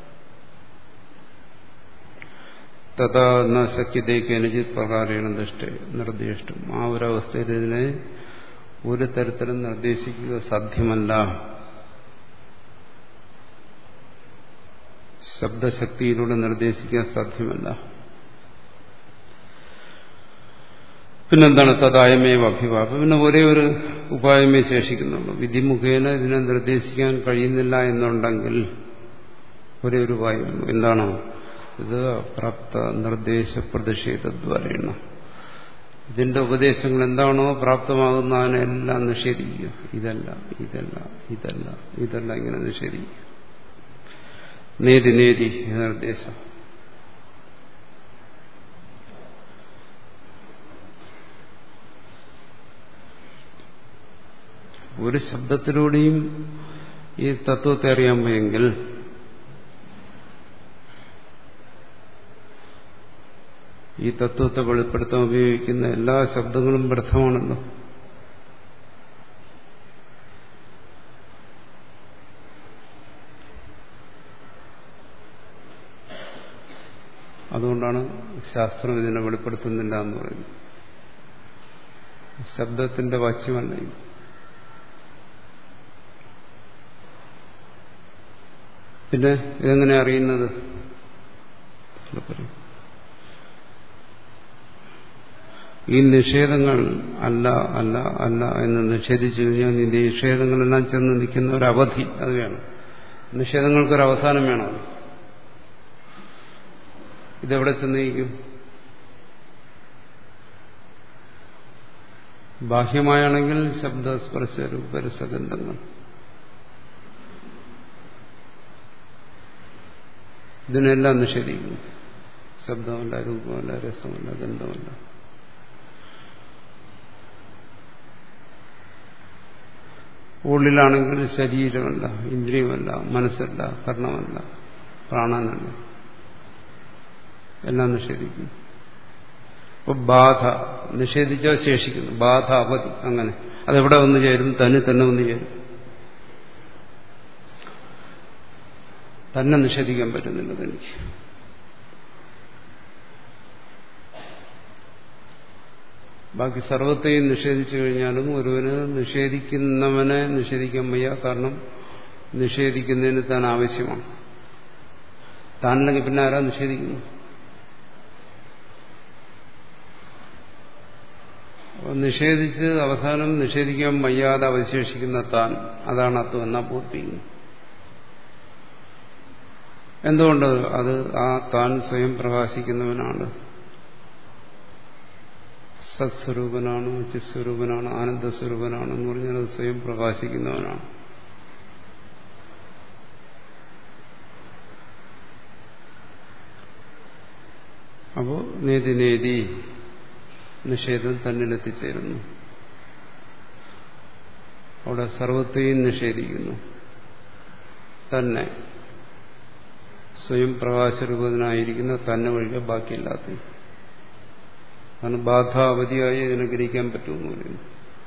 തഥാ ന ശക്യതയ്ക്ക് അനുചിത് പ്രകാരേണ ദൃഷ്ടി നിർദ്ദിഷ്ടം. ആ ഒരവസ്ഥയിൽ ഇതിനെ ഒരു തരത്തിലും നിർദ്ദേശിക്കുക സാധ്യമല്ല. ശബ്ദശക്തിയിലൂടെ നിർദ്ദേശിക്കാൻ സാധ്യമല്ല. പിന്നെന്താണ് തദായമേവ അഭിവാപം. പിന്നെ ഒരേ ഒരു ഉപായമേ ശേഷിക്കുന്നുള്ളൂ. വിധിമുഖേന ഇതിനെ നിർദ്ദേശിക്കാൻ കഴിയുന്നില്ല എന്നുണ്ടെങ്കിൽ ഒരേ ഒരു ഉപായമുള്ളൂ. എന്താണോ ഇത്? പ്രാപ്ത നിർദ്ദേശ പ്രതിഷേധദ്വാരേണ. ഇതിന്റെ ഉപദേശങ്ങൾ എന്താണോ പ്രാപ്തമാകുന്ന അതിനെല്ലാം നിഷേധിക്കുക. ഇതല്ല ഇതല്ല ഇതല്ല ഇതല്ല ഇങ്ങനെ നിഷേധിക്കുക. നേതി നേതി നിർദ്ദേശം. ഒരു ശബ്ദത്തിലൂടെയും ഈ തത്വത്തെ അറിയാൻ പോയെങ്കിൽ ഈ തത്വത്തെ വെളിപ്പെടുത്താൻ ഉപയോഗിക്കുന്ന എല്ലാ ശബ്ദങ്ങളും വ്യർത്ഥമാണല്ലോ. അതുകൊണ്ടാണ് ശാസ്ത്രം ഇതിനെ വെളിപ്പെടുത്തുന്നില്ല എന്ന് പറയുന്നത്. ശബ്ദത്തിന്റെ വാച്യമല്ല ഇത്. പിന്നെ ഇതെങ്ങനെ അറിയുന്നത്? ഈ നിഷേധങ്ങൾ അല്ല അല്ല അല്ല എന്ന് നിഷേധിച്ചു കഴിഞ്ഞാൽ ഈ നിഷേധങ്ങളെല്ലാം ചെന്ന് നിൽക്കുന്ന ഒരു അവധി അത് വേണം. നിഷേധങ്ങൾക്കൊരവസാനം വേണം. ഇതെവിടെ ചെന്നേക്കും? ബാഹ്യമായാണെങ്കിൽ ശബ്ദസ്പർശ രൂപരസഗന്ധങ്ങൾ. ഇതിനെല്ലാം നിഷേധിക്കുന്നു. ശബ്ദമല്ല, രൂപമല്ല, രസമല്ല, ഗന്ധമല്ല. ഉള്ളിലാണെങ്കിൽ ശരീരമല്ല, ഇന്ദ്രിയമല്ല, മനസ്സല്ല, കർണമല്ല, പ്രാണനല്ല, എല്ലാം നിഷേധിക്കുന്നു. അപ്പൊ ബാധ നിഷേധിച്ചാൽ ശേഷിക്കുന്നു. ബാധ അവധി. അങ്ങനെ അതെവിടെ വന്നു ചേരും? തന്നെ തന്നെ വന്നു ചേരും. തന്നെ നിഷേധിക്കാൻ പറ്റുന്നില്ല തനിക്ക്. ബാക്കി സർവത്തെയും നിഷേധിച്ചു കഴിഞ്ഞാലും ഒരുവന് നിഷേധിക്കുന്നവനെ നിഷേധിക്കാൻ വയ്യ. കാരണം നിഷേധിക്കുന്നതിന് താൻ ആവശ്യമാണ്. താനല്ലെങ്കിൽ പിന്നെ ആരാ നിഷേധിക്കുന്നു? നിഷേധിച്ച് അവസാനം നിഷേധിക്കാൻ വയ്യാതെ അവശേഷിക്കുന്ന താൻ, അതാണ് അത്വം എന്നാ ബോധിപ്പിക്കുന്നത്. എന്തുകൊണ്ട്? അത് ആ താൻ സ്വയം പ്രകാശിക്കുന്നവനാണ്, സത്സ്വരൂപനാണ്, ചിത്സ്വരൂപനാണ്, ആനന്ദസ്വരൂപനാണ് എന്ന് പറഞ്ഞാൽ അത് സ്വയം പ്രകാശിക്കുന്നവനാണ്. അപ്പോ നേതി നേതി നിഷേധം തന്നിലെത്തിച്ചേരുന്നു. അവിടെ സർവത്തെയും നിഷേധിക്കുന്നു. തന്നെ സ്വയം പ്രകാശരൂപനായിരിക്കുന്ന തന്നെ ഒഴികെ ബാക്കിയില്ലാത്ത. കാരണം ബാധാവധിയായി ഇതിനെ ഗ്രഹിക്കാൻ പറ്റുമെന്ന് പറയുന്നു.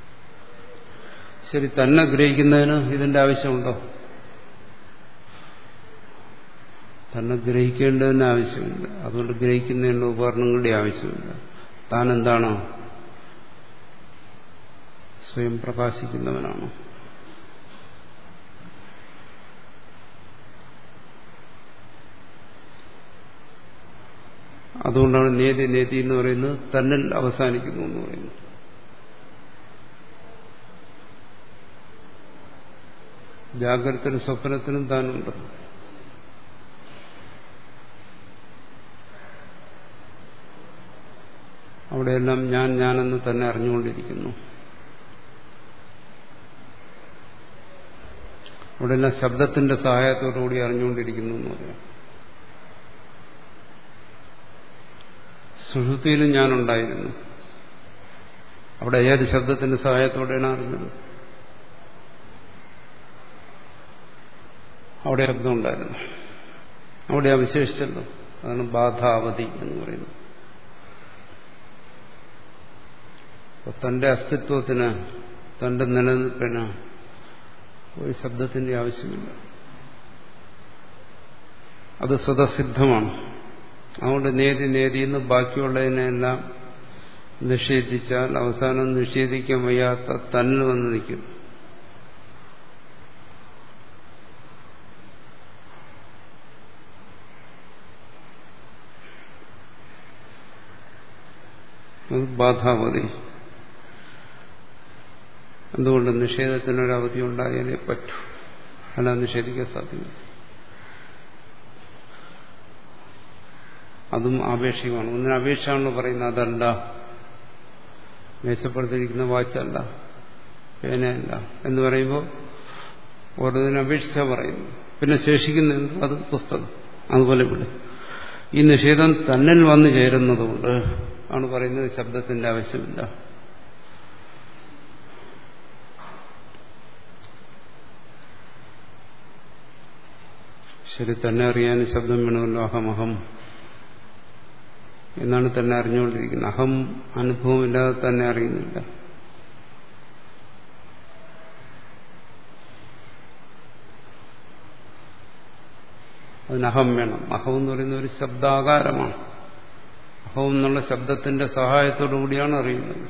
ശരി, തന്നെ ഗ്രഹിക്കുന്നതിന് ഇതിന്റെ ആവശ്യമുണ്ടോ? തന്നെ ഗ്രഹിക്കേണ്ടതിന് ആവശ്യമില്ല. അതുകൊണ്ട് ഗ്രഹിക്കുന്നതിനുള്ള ഉപകരണങ്ങളുടെ ആവശ്യമില്ല. താൻ എന്താണോ? സ്വയം പ്രകാശിക്കുന്നവനാണ്. അതുകൊണ്ടാണ് നേതി നേതി എന്ന് പറയുന്നത് തന്നിൽ അവസാനിക്കുന്നു എന്ന് പറയുന്നത്. ജാഗ്രതത്തിനും സ്വപ്നത്തിനും താനുണ്ട്. അവിടെയെല്ലാം ഞാൻ ഞാനെന്ന് തന്നെ അറിഞ്ഞുകൊണ്ടിരിക്കുന്നു. അവിടെയെല്ലാം ശബ്ദത്തിന്റെ സഹായത്തോടുകൂടി അറിഞ്ഞുകൊണ്ടിരിക്കുന്നു എന്ന് പറയാം. സുഷുപ്തിയിലും ഞാനുണ്ടായിരുന്നു. അവിടെ ഏത് ശബ്ദത്തിന്റെ സഹായത്തോടെയാണ് അറിഞ്ഞത്? അവിടെ ശബ്ദം ഉണ്ടായിരുന്നു, അവിടെ അവശേഷിച്ചല്ലോ. അതാണ് ബാധാവധി എന്ന് പറയുന്നത്. തന്റെ അസ്തിത്വത്തിന്, തന്റെ നിലനിൽപ്പിന് ഒരു ശബ്ദത്തിന്റെ ആവശ്യമില്ല. അത് സ്വതസിദ്ധമാണ്. അതുകൊണ്ട് നേതി നേതിയെന്ന് ബാക്കിയുള്ളതിനെല്ലാം നിഷേധിച്ചാൽ അവസാനം നിഷേധിക്കാൻ വയ്യാത്ത തന്നിൽ വന്ന് നിൽക്കും. അത് ബാധാവധി. എന്തുകൊണ്ട്? നിഷേധത്തിനൊരവധി ഉണ്ടായാലേ പറ്റൂ, അല്ല നിഷേധിക്കാൻ സാധ്യമല്ല. അതും ആപേക്ഷികമാണ്. ഒന്നിന് അപേക്ഷയാണെന്ന് പറയുന്നത് അതല്ല, മേശപ്പെടുത്തിയിരിക്കുന്ന വാച്ചല്ല, പേനയല്ല എന്ന് പറയുമ്പോൾ ഓരോന്നിനും അപേക്ഷിച്ചാണ് പറയുന്നു. പിന്നെ ശേഷിക്കുന്ന എന്ത്? അത് പുസ്തകം. അതുപോലെ ഇവിടെ ഈ നിഷേധം തന്നിൽ വന്നു ചേരുന്നതുകൊണ്ട് ആണ് പറയുന്നത് ശബ്ദത്തിന്റെ ആവശ്യമില്ല. ശരി, തന്നെ അറിയാൻ ശബ്ദം വേണമല്ലോ. അഹമഹം എന്നാണ് തന്നെ അറിഞ്ഞുകൊണ്ടിരിക്കുന്നത്. അഹം അനുഭവമില്ലാതെ തന്നെ അറിയുന്നില്ല. അതിന് അഹം വേണം. അഹം എന്ന് പറയുന്ന ഒരു ശബ്ദാകാരമാണ്. അഹം എന്നുള്ള ശബ്ദത്തിന്റെ സഹായത്തോടു കൂടിയാണ് അറിയുന്നത്.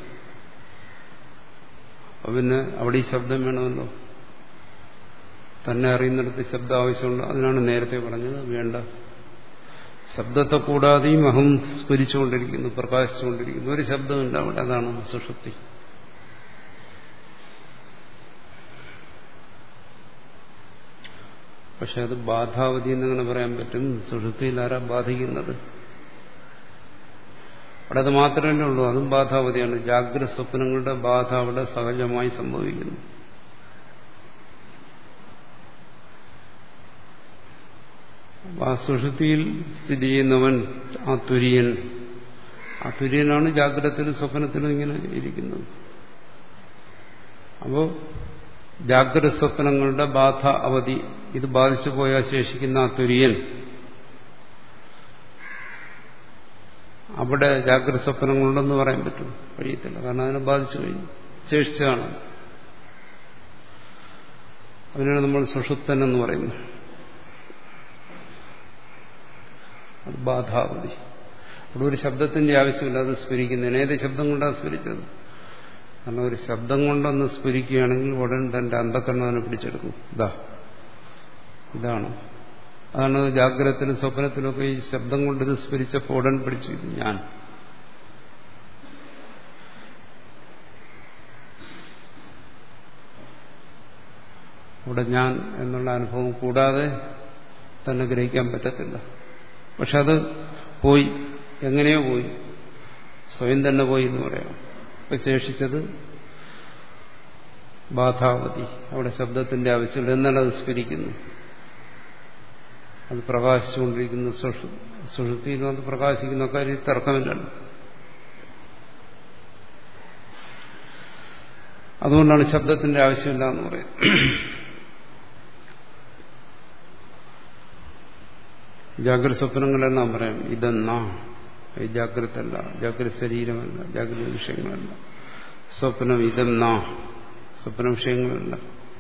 അപ്പൊ പിന്നെ അവിടെ ഈ ശബ്ദം വേണമല്ലോ. തന്നെ അറിയുന്നിടത്ത് ശബ്ദം ആവശ്യമുണ്ട്. അതിനാണ് നേരത്തെ പറഞ്ഞത് വേണ്ട. ശബ്ദത്തെ കൂടാതെയും അഹം സ്ഫുരിച്ചുകൊണ്ടിരിക്കുന്നു, പ്രകാശിച്ചുകൊണ്ടിരിക്കുന്നു. ഒരു ശബ്ദമില്ല അവിടെ. അതാണ് സുഷുപ്തി. പക്ഷെ അത് ബാധാവധി എന്നങ്ങനെ പറയാൻ പറ്റും. സുഷുപ്തിയിൽ ആരാ ബാധിക്കുന്നത്? അവിടെ അത് മാത്രമേ ഉള്ളൂ. അതും ബാധാവധിയാണ്. ജാഗ്രത സ്വപ്നങ്ങളുടെ ബാധ അവിടെ സഹജമായി സംഭവിക്കുന്നു. ആ സുഷുപ്തിയിൽ സ്ഥിതി ചെയ്യുന്നവൻ ആ തുര്യൻ. ആ തുര്യനാണ് ജാഗ്രതത്തിലും സ്വപ്നത്തിലും ഇങ്ങനെ ഇരിക്കുന്നത്. അപ്പോ ജാഗ്രത സ്വപ്നങ്ങളുടെ ബാധ അവധി ഇത് ബാധിച്ചു പോയാൽ ശേഷിക്കുന്ന ആ തുര്യൻ അവിടെ ജാഗ്രത സ്വപ്നങ്ങളുണ്ടെന്ന് പറയാൻ പറ്റും? കഴിയത്തില്ല. കാരണം അതിനെ ബാധിച്ചു കഴിഞ്ഞു, ശേഷിച്ചാണ്. അതിനാണ് നമ്മൾ സുഷുപ്തൻ എന്ന് പറയുന്നത്. അത് ബാധാവധി. അവിടെ ഒരു ശബ്ദത്തിന്റെ ആവശ്യമില്ല. അത് സ്ഫുരിക്കുന്നതിന് ഏത് ശബ്ദം കൊണ്ടാണ് സ്ഫുരിച്ചത്? കാരണം ഒരു ശബ്ദം കൊണ്ടൊന്ന് സ്ഫുരിക്കുകയാണെങ്കിൽ ഉടൻ തന്റെ അന്ധകരണം അതിനെ പിടിച്ചെടുക്കും. ഇതാ ഇതാണ് അതാണ് ജാഗ്രതത്തിലും സ്വപ്നത്തിലൊക്കെ ഈ ശബ്ദം കൊണ്ട് ഇത് സ്ഫുരിച്ചപ്പോൾ ഉടൻ പിടിച്ചു ഇത് ഞാൻ. അവിടെ ഞാൻ എന്നുള്ള അനുഭവം കൂടാതെ തന്നെ ഗ്രഹിക്കാൻ പറ്റത്തില്ല. പക്ഷെ അത് പോയി, എങ്ങനെയോ പോയി, സ്വയം തന്നെ പോയി എന്ന് പറയാം. ഇപ്പൊ ശേഷിച്ചത് ബാധാവധി. അവിടെ ശബ്ദത്തിന്റെ ആവശ്യമില്ല. എന്നാൽ അത് സ്ഫുരിക്കുന്നു, അത് പ്രകാശിച്ചുകൊണ്ടിരിക്കുന്നു. സുഷുപ്തിയിലും അത് പ്രകാശിക്കുന്ന കാര്യം തർക്കമില്ലല്ലോ. അതുകൊണ്ടാണ് ശബ്ദത്തിന്റെ ആവശ്യമില്ല എന്ന് പറയുന്നത്. ജാഗ്രത സ്വപ്നങ്ങളെല്ലാം പറയാം ഇതെന്നാ. ഈ ജാഗ്രത അല്ല, ജാഗ്രത ശരീരമല്ല, ജാഗ്രത വിഷയങ്ങളല്ല. സ്വപ്നം ഇതെന്നാ, സ്വപ്ന വിഷയങ്ങളല്ല.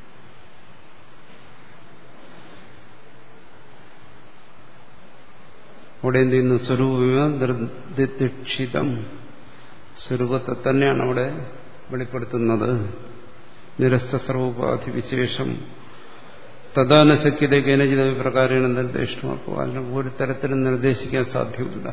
അവിടെ എന്ത് ചെയ്യുന്നു? സ്വരൂപം സ്വരൂപത്തെ തന്നെയാണ് അവിടെ വെളിപ്പെടുത്തുന്നത്. നിരസ്ത സർവോപാധി വിശേഷം തഥാനശക്യത കേനചിത പ്രകാരേണ നിർദ്ദേശമാക്കും. അതിന് ഒരു തരത്തിലും നിർദ്ദേശിക്കാൻ സാധ്യമല്ല.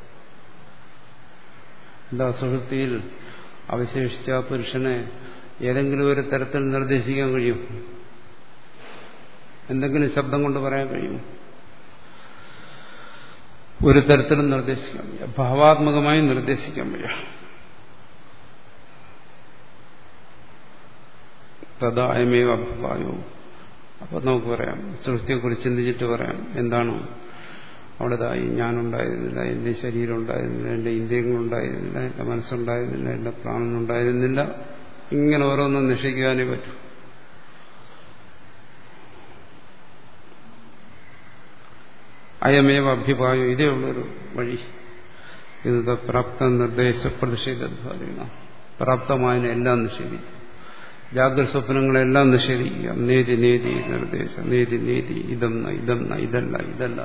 എന്താ സുഷുപ്തിയിൽ അവശേഷിച്ച പുരുഷനെ ഏതെങ്കിലും ഒരു തരത്തിൽ നിർദ്ദേശിക്കാൻ കഴിയും? എന്തെങ്കിലും ശബ്ദം കൊണ്ട് പറയാൻ കഴിയും? ഒരു തരത്തിലും നിർദ്ദേശിക്കാൻ വയ്യ. ഭാവാത്മകമായി നിർദ്ദേശിക്കാൻ വയ്യ. തഥാ അയമേവ അഭിഭായോ. അപ്പൊ നമുക്ക് പറയാം, സൃഷ്ടിയെക്കുറിച്ച് ചിന്തിച്ചിട്ട് പറയാം എന്താണ് അവിടെ ഈ ഞാനുണ്ടായിരുന്നില്ല, എന്റെ ശരീരം ഉണ്ടായിരുന്നില്ല, എന്റെ ഇന്ദ്രിയങ്ങളുണ്ടായിരുന്നില്ല, എന്റെ മനസ്സുണ്ടായിരുന്നില്ല, എന്റെ പ്രാണനുണ്ടായിരുന്നില്ല. ഇങ്ങനെ ഓരോന്നും നിഷേധിക്കാനേ പറ്റൂ. അയമേവ അഭ്യുപായം, ഇതേ ഉള്ളൊരു വഴി. ഇത് പ്രാപ്ത നിർദ്ദേശ പ്രതിഷേധ പ്രാപ്തമായതിനെ എല്ലാം നിഷേധിക്കുക, ജാഗ്രത സ്വപ്നങ്ങളെല്ലാം നിഷേധിക്കുക. നേതി നേതി നിർദ്ദേശം, നേതി നേതി ഇതം ന ഇതം ന ഇതല്ല ഇതല്ല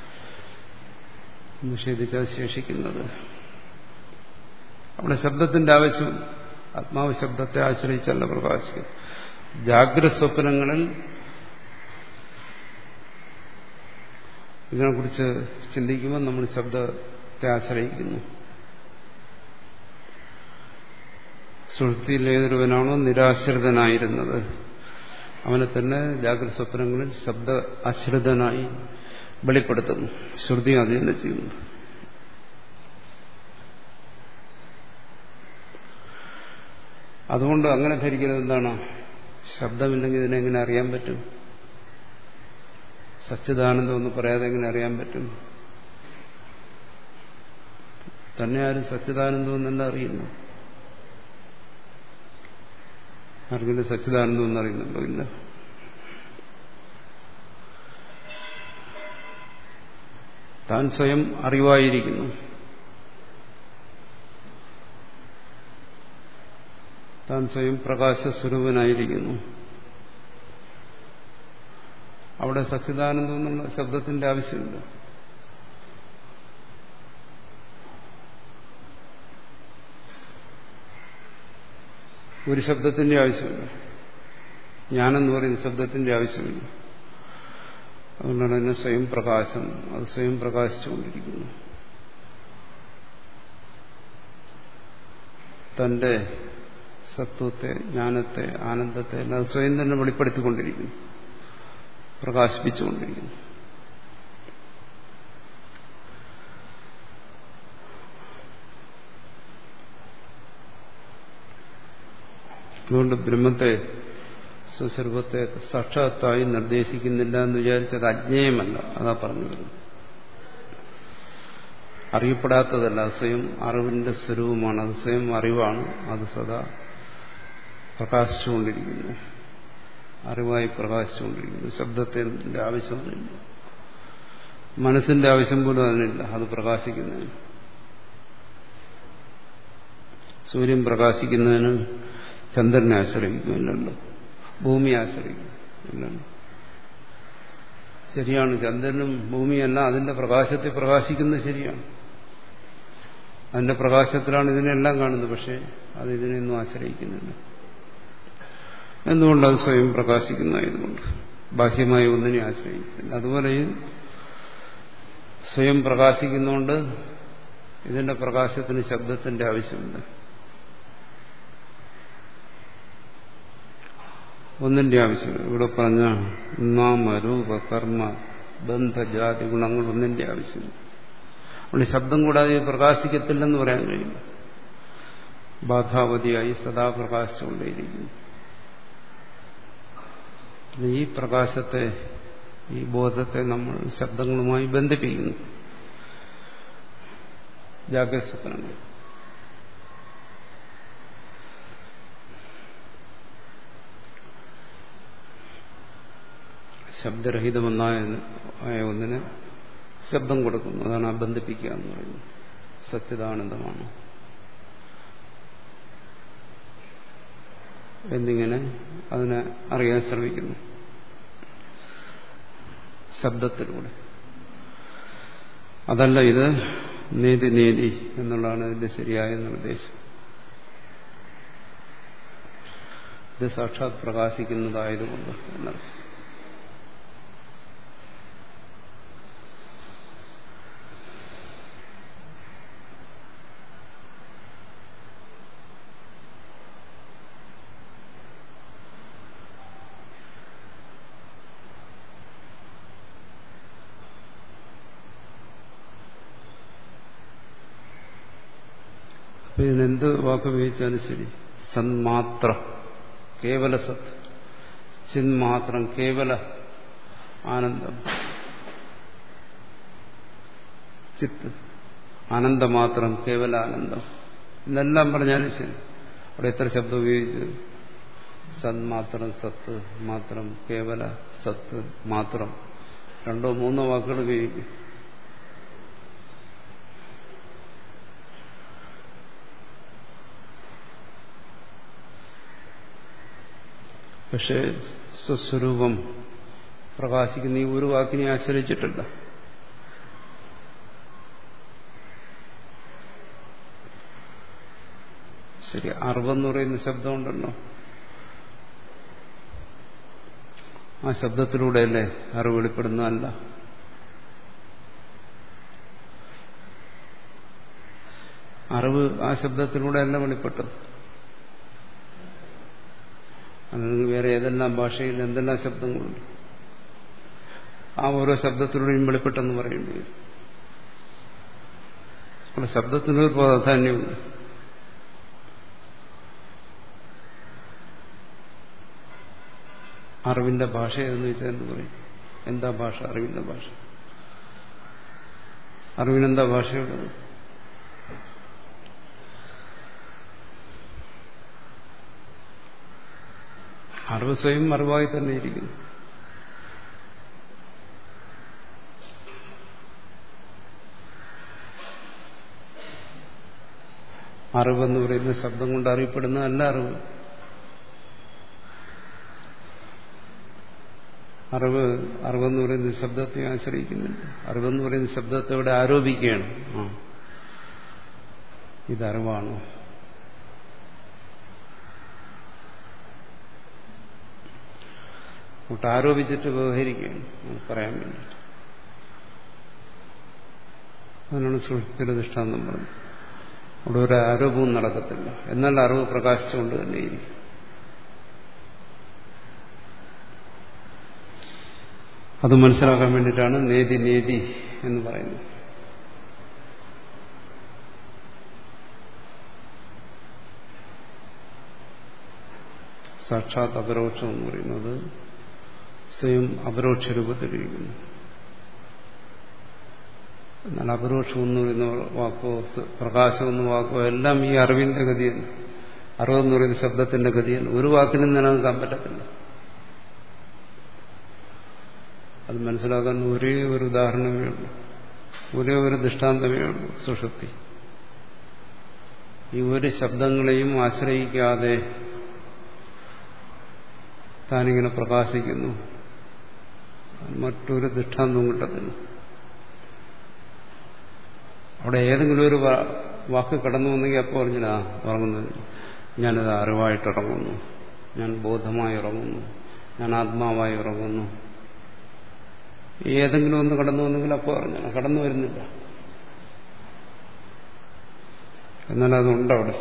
നിഷേധിച്ചാൽ ശേഷിക്കുന്നത്. അവിടെ ശബ്ദത്തിന്റെ ആവശ്യം, ആത്മാവ് ശബ്ദത്തെ ആശ്രയിച്ചല്ല പ്രകാശിക്കുക. ജാഗ്രത സ്വപ്നങ്ങളിൽ ഇതിനെക്കുറിച്ച് ചിന്തിക്കുമ്പോൾ നമ്മൾ ശബ്ദത്തെ ആശ്രയിക്കുന്നു. സുഷുപ്തിയിൽ ഏതൊരുവനാണോ നിരാശ്രിതനായിരുന്നത് അവനെ തന്നെ ജാഗ്രത സ്വപ്നങ്ങളിൽ ശബ്ദ ആശ്രിതനായി വെളിപ്പെടുത്തുന്നു. ശ്രുതി അത് തന്നെ ചെയ്യുന്നു. അതുകൊണ്ട് അങ്ങനെ ധരിക്കുന്നത് എന്താണ്? ശബ്ദമില്ലെങ്കിൽ ഇതിനെങ്ങനെ അറിയാൻ പറ്റും? സച്ചിദാനന്ദം എന്ന് പറയാതെ എങ്ങനെ അറിയാൻ പറ്റും? തന്നെ ആരും സച്ചിദാനന്ദം എന്നല്ല അറിയുന്നു. ആർക്കെങ്കിലും സച്ചിദാനന്ദം എന്നറിയുന്നുണ്ടോ? ഇല്ല. താൻ സ്വയം അറിവായിരിക്കുന്നു. താൻ സ്വയം പ്രകാശസ്വരൂപനായിരിക്കുന്നു. അവിടെ സച്ചിദാനന്ദം എന്നുള്ള ശബ്ദത്തിന്റെ ആവശ്യമില്ല. ഒരു ശബ്ദത്തിന്റെ ആവശ്യമില്ല. ജ്ഞാനെന്ന് പറയുന്ന ശബ്ദത്തിന്റെ ആവശ്യമില്ല. അതുകൊണ്ടാണ് തന്നെ സ്വയം പ്രകാശം, അത് സ്വയം പ്രകാശിച്ചുകൊണ്ടിരിക്കുന്നു. തന്റെ സത്വത്തെ, ജ്ഞാനത്തെ, ആനന്ദത്തെ എല്ലാം സ്വയം തന്നെ വെളിപ്പെടുത്തിക്കൊണ്ടിരിക്കുന്നു, പ്രകാശിപ്പിച്ചുകൊണ്ടിരിക്കുന്നു. അതുകൊണ്ട് ബ്രഹ്മത്തെ, സ്വസ്വരൂപത്തെ സാക്ഷാത്തായി നിർദ്ദേശിക്കുന്നില്ല എന്ന് വിചാരിച്ചത് അജ്ഞേയമല്ല. അതാ പറഞ്ഞു വരുന്നത്. അറിയപ്പെടാത്തതല്ല, അത് സ്വയം അറിവിന്റെ സ്വരൂപമാണ്, അത് സ്വയം അറിവാണ്. അത് സദാ പ്രകാശിച്ചുകൊണ്ടിരിക്കുന്നു, അറിവായി പ്രകാശിച്ചുകൊണ്ടിരിക്കുന്നു. ശബ്ദത്തിന്റെ ആവശ്യമൊന്നുമില്ല, മനസ്സിന്റെ ആവശ്യം പോലും അതിനില്ല. അത് പ്രകാശിക്കുന്നതിന്, സൂര്യൻ പ്രകാശിക്കുന്നതിന് ചന്ദ്രനെ ആശ്രയിക്കുന്നില്ലല്ലോ, ഭൂമിയെ ആശ്രയിക്കുന്നില്ലല്ലോ. ശരിയാണ്, ചന്ദ്രനും ഭൂമിയല്ല അതിന്റെ പ്രകാശത്തെ പ്രകാശിക്കുന്നത് ശരിയാണ്. അതിന്റെ പ്രകാശത്തിലാണ് ഇതിനെല്ലാം കാണുന്നത്. പക്ഷെ അത് ഇതിനെയൊന്നും ആശ്രയിക്കുന്നില്ല. എന്തുകൊണ്ട്? അത് സ്വയം പ്രകാശിക്കുന്നതായതുകൊണ്ട്, ബാഹ്യമായ ഒന്നിനെ ആശ്രയിക്കുന്നില്ല. അതുപോലെ സ്വയം പ്രകാശിക്കുന്നതുകൊണ്ട് ഇതിന്റെ പ്രകാശത്തിന് ശബ്ദത്തിന്റെ ആവശ്യമില്ല. ഒന്നിന്റെ ആവശ്യമില്ല. ഇവിടെ പറഞ്ഞ നാമ രൂപ കർമ്മ ബന്ധജാതി ഗുണങ്ങൾ ഒന്നിന്റെ ആവശ്യമില്ല. അതുകൊണ്ട് ശബ്ദം കൂടാതെ പ്രകാശിക്കത്തില്ലെന്ന് പറയാൻ കഴിയില്ല. ബാധാവതിയായി സദാ പ്രകാശിച്ചുകൊണ്ടേയിരിക്കുന്നു. ഈ പ്രകാശത്തെ, ഈ ബോധത്തെ നമ്മൾ ശബ്ദങ്ങളുമായി ബന്ധിപ്പിക്കുന്നു. ജാഗ്രത സ്വപ്നങ്ങൾ ശബ്ദരഹിതമെന്നായ ഒന്നിന് ശബ്ദം കൊടുക്കുന്നു. അതാണ് ആ ബന്ധിപ്പിക്കുക എന്ന് പറയുന്നത്. സച്ചിദാനന്ദമാണ് എന്നിങ്ങനെ അതിനെ അറിയാൻ ശ്രമിക്കുന്നു ശബ്ദത്തിലൂടെ. അതല്ല, ഇത് നേതി നേതി എന്നുള്ളതാണ് ഇതിന്റെ ശരിയായ നിർദ്ദേശം. ഇത് സാക്ഷാത് പ്രകാശിക്കുന്നതായതുകൊണ്ട് എന്നർത്ഥം. ഇതിനെന്ത് വാക്ക് ഉപയോഗിച്ചാലും ശരി, സന്മാത്ര, കേവല സത്, ചിന്മാത്രം, കേവല ആനന്ദം, ചിത്ത്, ആനന്ദമാത്രം, കേവല ആനന്ദം എന്നെല്ലാം പറഞ്ഞാലും ശരി. അവിടെ എത്ര ശബ്ദം ഉപയോഗിച്ച്? സന്മാത്രം, സത്ത് മാത്രം, കേവല സത്ത് മാത്രം, രണ്ടോ മൂന്നോ വാക്കുകൾ ഉപയോഗിക്കും. പക്ഷെ സ്വസ്വരൂപം പ്രകാശിക്കുന്ന ഈ ഒരു വാക്കിനെ ആശ്രയിച്ചിട്ടില്ല. ശരി, അറിവെന്ന് പറയുന്ന ശബ്ദമുണ്ടല്ലോ, ആ ശബ്ദത്തിലൂടെയല്ലേ അറിവ് വെളിപ്പെടുന്നതല്ല. അറിവ് ആ ശബ്ദത്തിലൂടെയല്ല വെളിപ്പെട്ടത്. അല്ലെങ്കിൽ വേറെ ഏതെല്ലാം ഭാഷയിൽ എന്തെല്ലാം ശബ്ദങ്ങളുണ്ട്, ആ ഓരോ ശബ്ദത്തിലൂടെയും വെളിപ്പെട്ടെന്ന് പറയേണ്ടി വരും. അവിടെ ശബ്ദത്തിനൊരു പ്രാധാന്യമുണ്ട്. അറിവിന്റെ ഭാഷ എന്ന് വെച്ചാൽ എന്ത് പറയും? എന്താ ഭാഷ? അറിവിന്റെ ഭാഷ. അറിവിനെന്താ ഭാഷയുള്ളത്? അറിവ് സ്വയം അറിവായി തന്നെ ഇരിക്കുന്നു. അറിവെന്ന് പറയുന്ന ശബ്ദം കൊണ്ട് അറിയപ്പെടുന്നതല്ല അറിവ്. അറിവ് അറിവെന്ന് പറയുന്ന ശബ്ദത്തെ ആശ്രയിക്കുന്നില്ല. അറിവെന്ന് പറയുന്ന ശബ്ദത്തെ ഇവിടെ ആരോപിക്കുകയാണ്. ആ ഇതറിവാണോ? അങ്ങോട്ട് ആരോപിച്ചിട്ട് വ്യവഹരിക്കുകയാണ് പറയാൻ വേണ്ടിയിട്ട്. അതിനാണ് സുഷുപ്തിയുടെ ദൃഷ്ടാന്തം പറഞ്ഞത്. അവിടെ ഒരു ആരോപവും നടക്കത്തില്ല. എന്നാൽ അറിവ് പ്രകാശിച്ചുകൊണ്ട് തന്നെയിരിക്കും. അത് മനസ്സിലാക്കാൻ വേണ്ടിയിട്ടാണ് നേതി നേതി എന്ന് പറയുന്നത്. സാക്ഷാത് അപരോക്ഷം എന്ന് പറയുന്നത് സ്വയം അപരോക്ഷ രൂപത്തിലിരിക്കുന്നു. എന്നാൽ അപരോക്ഷം എന്ന് പറയുന്ന വാക്കോ പ്രകാശം എന്ന വാക്കോ എല്ലാം ഈ അറിവിന്റെ ഗതിയാണ്. അറിവെന്ന് പറയുന്ന ശബ്ദത്തിന്റെ ഗതിയാണ്. ഒരു വാക്കിനും നിലനിൽക്കാൻ പറ്റത്തില്ല. അത് മനസ്സിലാക്കാൻ ഒരേ ഒരു ഉദാഹരണമേ ഉള്ളൂ, ഒരേ ഒരു ദൃഷ്ടാന്തമേ ഉള്ളൂ, സുഷുപ്തി. ഈ ഒരു ശബ്ദങ്ങളെയും ആശ്രയിക്കാതെ താനിങ്ങനെ പ്രകാശിക്കുന്നു. മറ്റൊരു ദൃഷ്ടാന്തവും കിട്ടത്തില്ല. അവിടെ ഏതെങ്കിലും ഒരു വാക്ക് കടന്നു വന്നെങ്കിൽ അപ്പോൾ പറഞ്ഞാ ഉറങ്ങുന്നത്, ഞാനത് അറിവായിട്ട് ഇറങ്ങുന്നു, ഞാൻ ബോധമായി ഇറങ്ങുന്നു, ഞാൻ ആത്മാവായി ഇറങ്ങുന്നു. ഏതെങ്കിലും ഒന്ന് കടന്നു വന്നെങ്കിൽ അപ്പോൾ അറിഞ്ഞാൽ കടന്നു വരുന്നില്ല. എന്നാൽ അതുണ്ടവിടെ.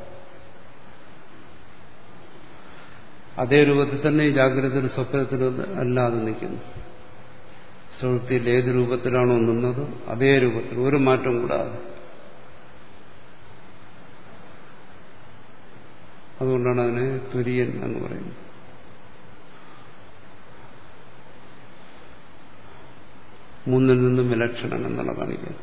അതേ രൂപത്തിൽ തന്നെ ഈ ജാഗ്രതയിലും സ്വപ്നത്തിലും അല്ലാതെ നിൽക്കുന്നു. സുഷുപ്തിയിൽ ഏത് രൂപത്തിലാണോ നിന്നത് അതേ രൂപത്തിൽ, ഒരു മാറ്റം കൂടാതെ. അതുകൊണ്ടാണ് അതിനെ തുര്യൻ എന്ന് പറയുന്നത്. മൂന്നിൽ നിന്നും വിലക്ഷണൻ എന്നുള്ള കാണിക്കാൻ.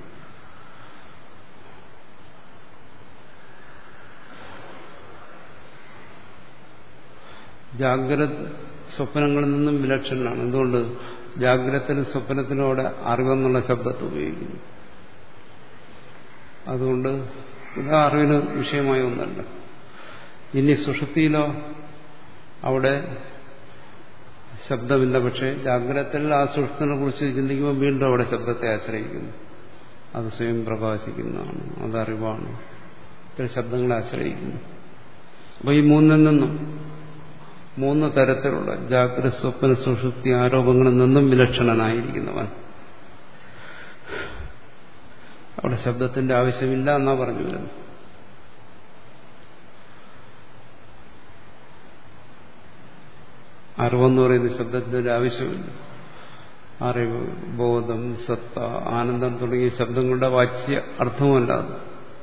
ജാഗ്രത സ്വപ്നങ്ങളിൽ നിന്നും വിലക്ഷണനാണ്. എന്തുകൊണ്ട്? ജാഗ്രതത്തിലും സ്വപ്നത്തിലും അവിടെ അറിവെന്നുള്ള ശബ്ദത്തെ ഉപയോഗിക്കുന്നു. അതുകൊണ്ട് ഇത് അറിവിന് വിഷയമായ ഒന്നല്ല. ഇനി സുഷുപ്തിയിലോ അവിടെ ശബ്ദമില്ല. പക്ഷേ ജാഗ്രതത്തിൽ ആ സുഷുപ്തിനെ കുറിച്ച് ചിന്തിക്കുമ്പോൾ വീണ്ടും അവിടെ ശബ്ദത്തെ ആശ്രയിക്കുന്നു. അത് സ്വയം പ്രകാശിക്കുന്നതാണ്, അതറിവാണ്. ഇത്തരം ശബ്ദങ്ങളെ ആശ്രയിക്കുന്നു. അപ്പോൾ ഈ മൂന്നിൽ നിന്നും, മൂന്ന് തരത്തിലുള്ള ജാഗ്രത സ്വപ്ന സുഷുപ്തി ആരോപങ്ങളിൽ നിന്നും വിലക്ഷണനായിരിക്കുന്നവൻ അവിടെ ശബ്ദത്തിന്റെ ആവശ്യമില്ല എന്നാ പറഞ്ഞു വരുന്നത്. അറിവെന്ന് പറയുന്ന ശബ്ദത്തിന്റെ ആവശ്യമില്ല. അറിവ്, ബോധം, സത്ത, ആനന്ദം തുടങ്ങിയ ശബ്ദങ്ങളുടെ വാച്യ അർത്ഥവുമല്ലാതെ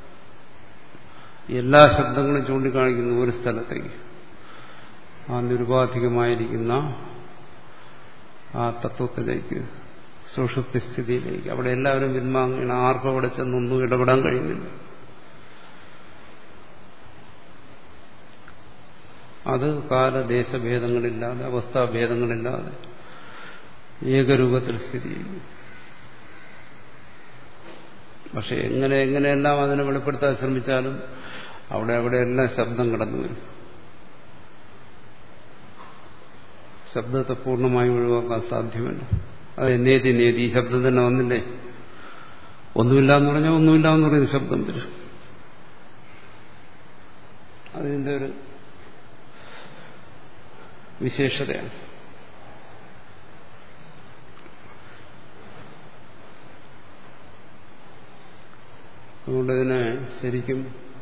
എല്ലാ ശബ്ദങ്ങളും ചൂണ്ടിക്കാണിക്കുന്നു ഒരു സ്ഥലത്തേക്ക്, ആ നിരുപാധികമായിരിക്കുന്ന ആ തത്വത്തിലേക്ക്, സുഷുപ്തി സ്ഥിതിയിലേക്ക്. അവിടെ എല്ലാവരും പിന്മാങ്ങണം. ആർക്കും അവിടെ ചെന്നൊന്നും ഇടപെടാൻ കഴിയുന്നില്ല. അത് കാലദേശഭേദങ്ങളില്ലാതെ, അവസ്ഥാഭേദങ്ങളില്ലാതെ ഏകരൂപത്തിൽ സ്ഥിതി ചെയ്യും. പക്ഷെ എങ്ങനെ എങ്ങനെയെല്ലാം അതിനെ വെളിപ്പെടുത്താൻ ശ്രമിച്ചാലും അവിടെ അവിടെയെല്ലാം ശബ്ദം കടന്നു വരും. ശബ്ദത്തെ പൂർണ്ണമായി ഒഴിവാക്കാൻ സാധ്യമല്ല. അത് നേതി നേതി ഈ ശബ്ദം തന്നെ വന്നില്ലേ? ഒന്നുമില്ല എന്ന് പറഞ്ഞാൽ ഒന്നുമില്ല എന്ന് പറയുന്ന ശബ്ദം വരും. അതിന്റെ ഒരു വിശേഷതയാണ്. അതുകൊണ്ട് ഇതിനെ ശരിക്കും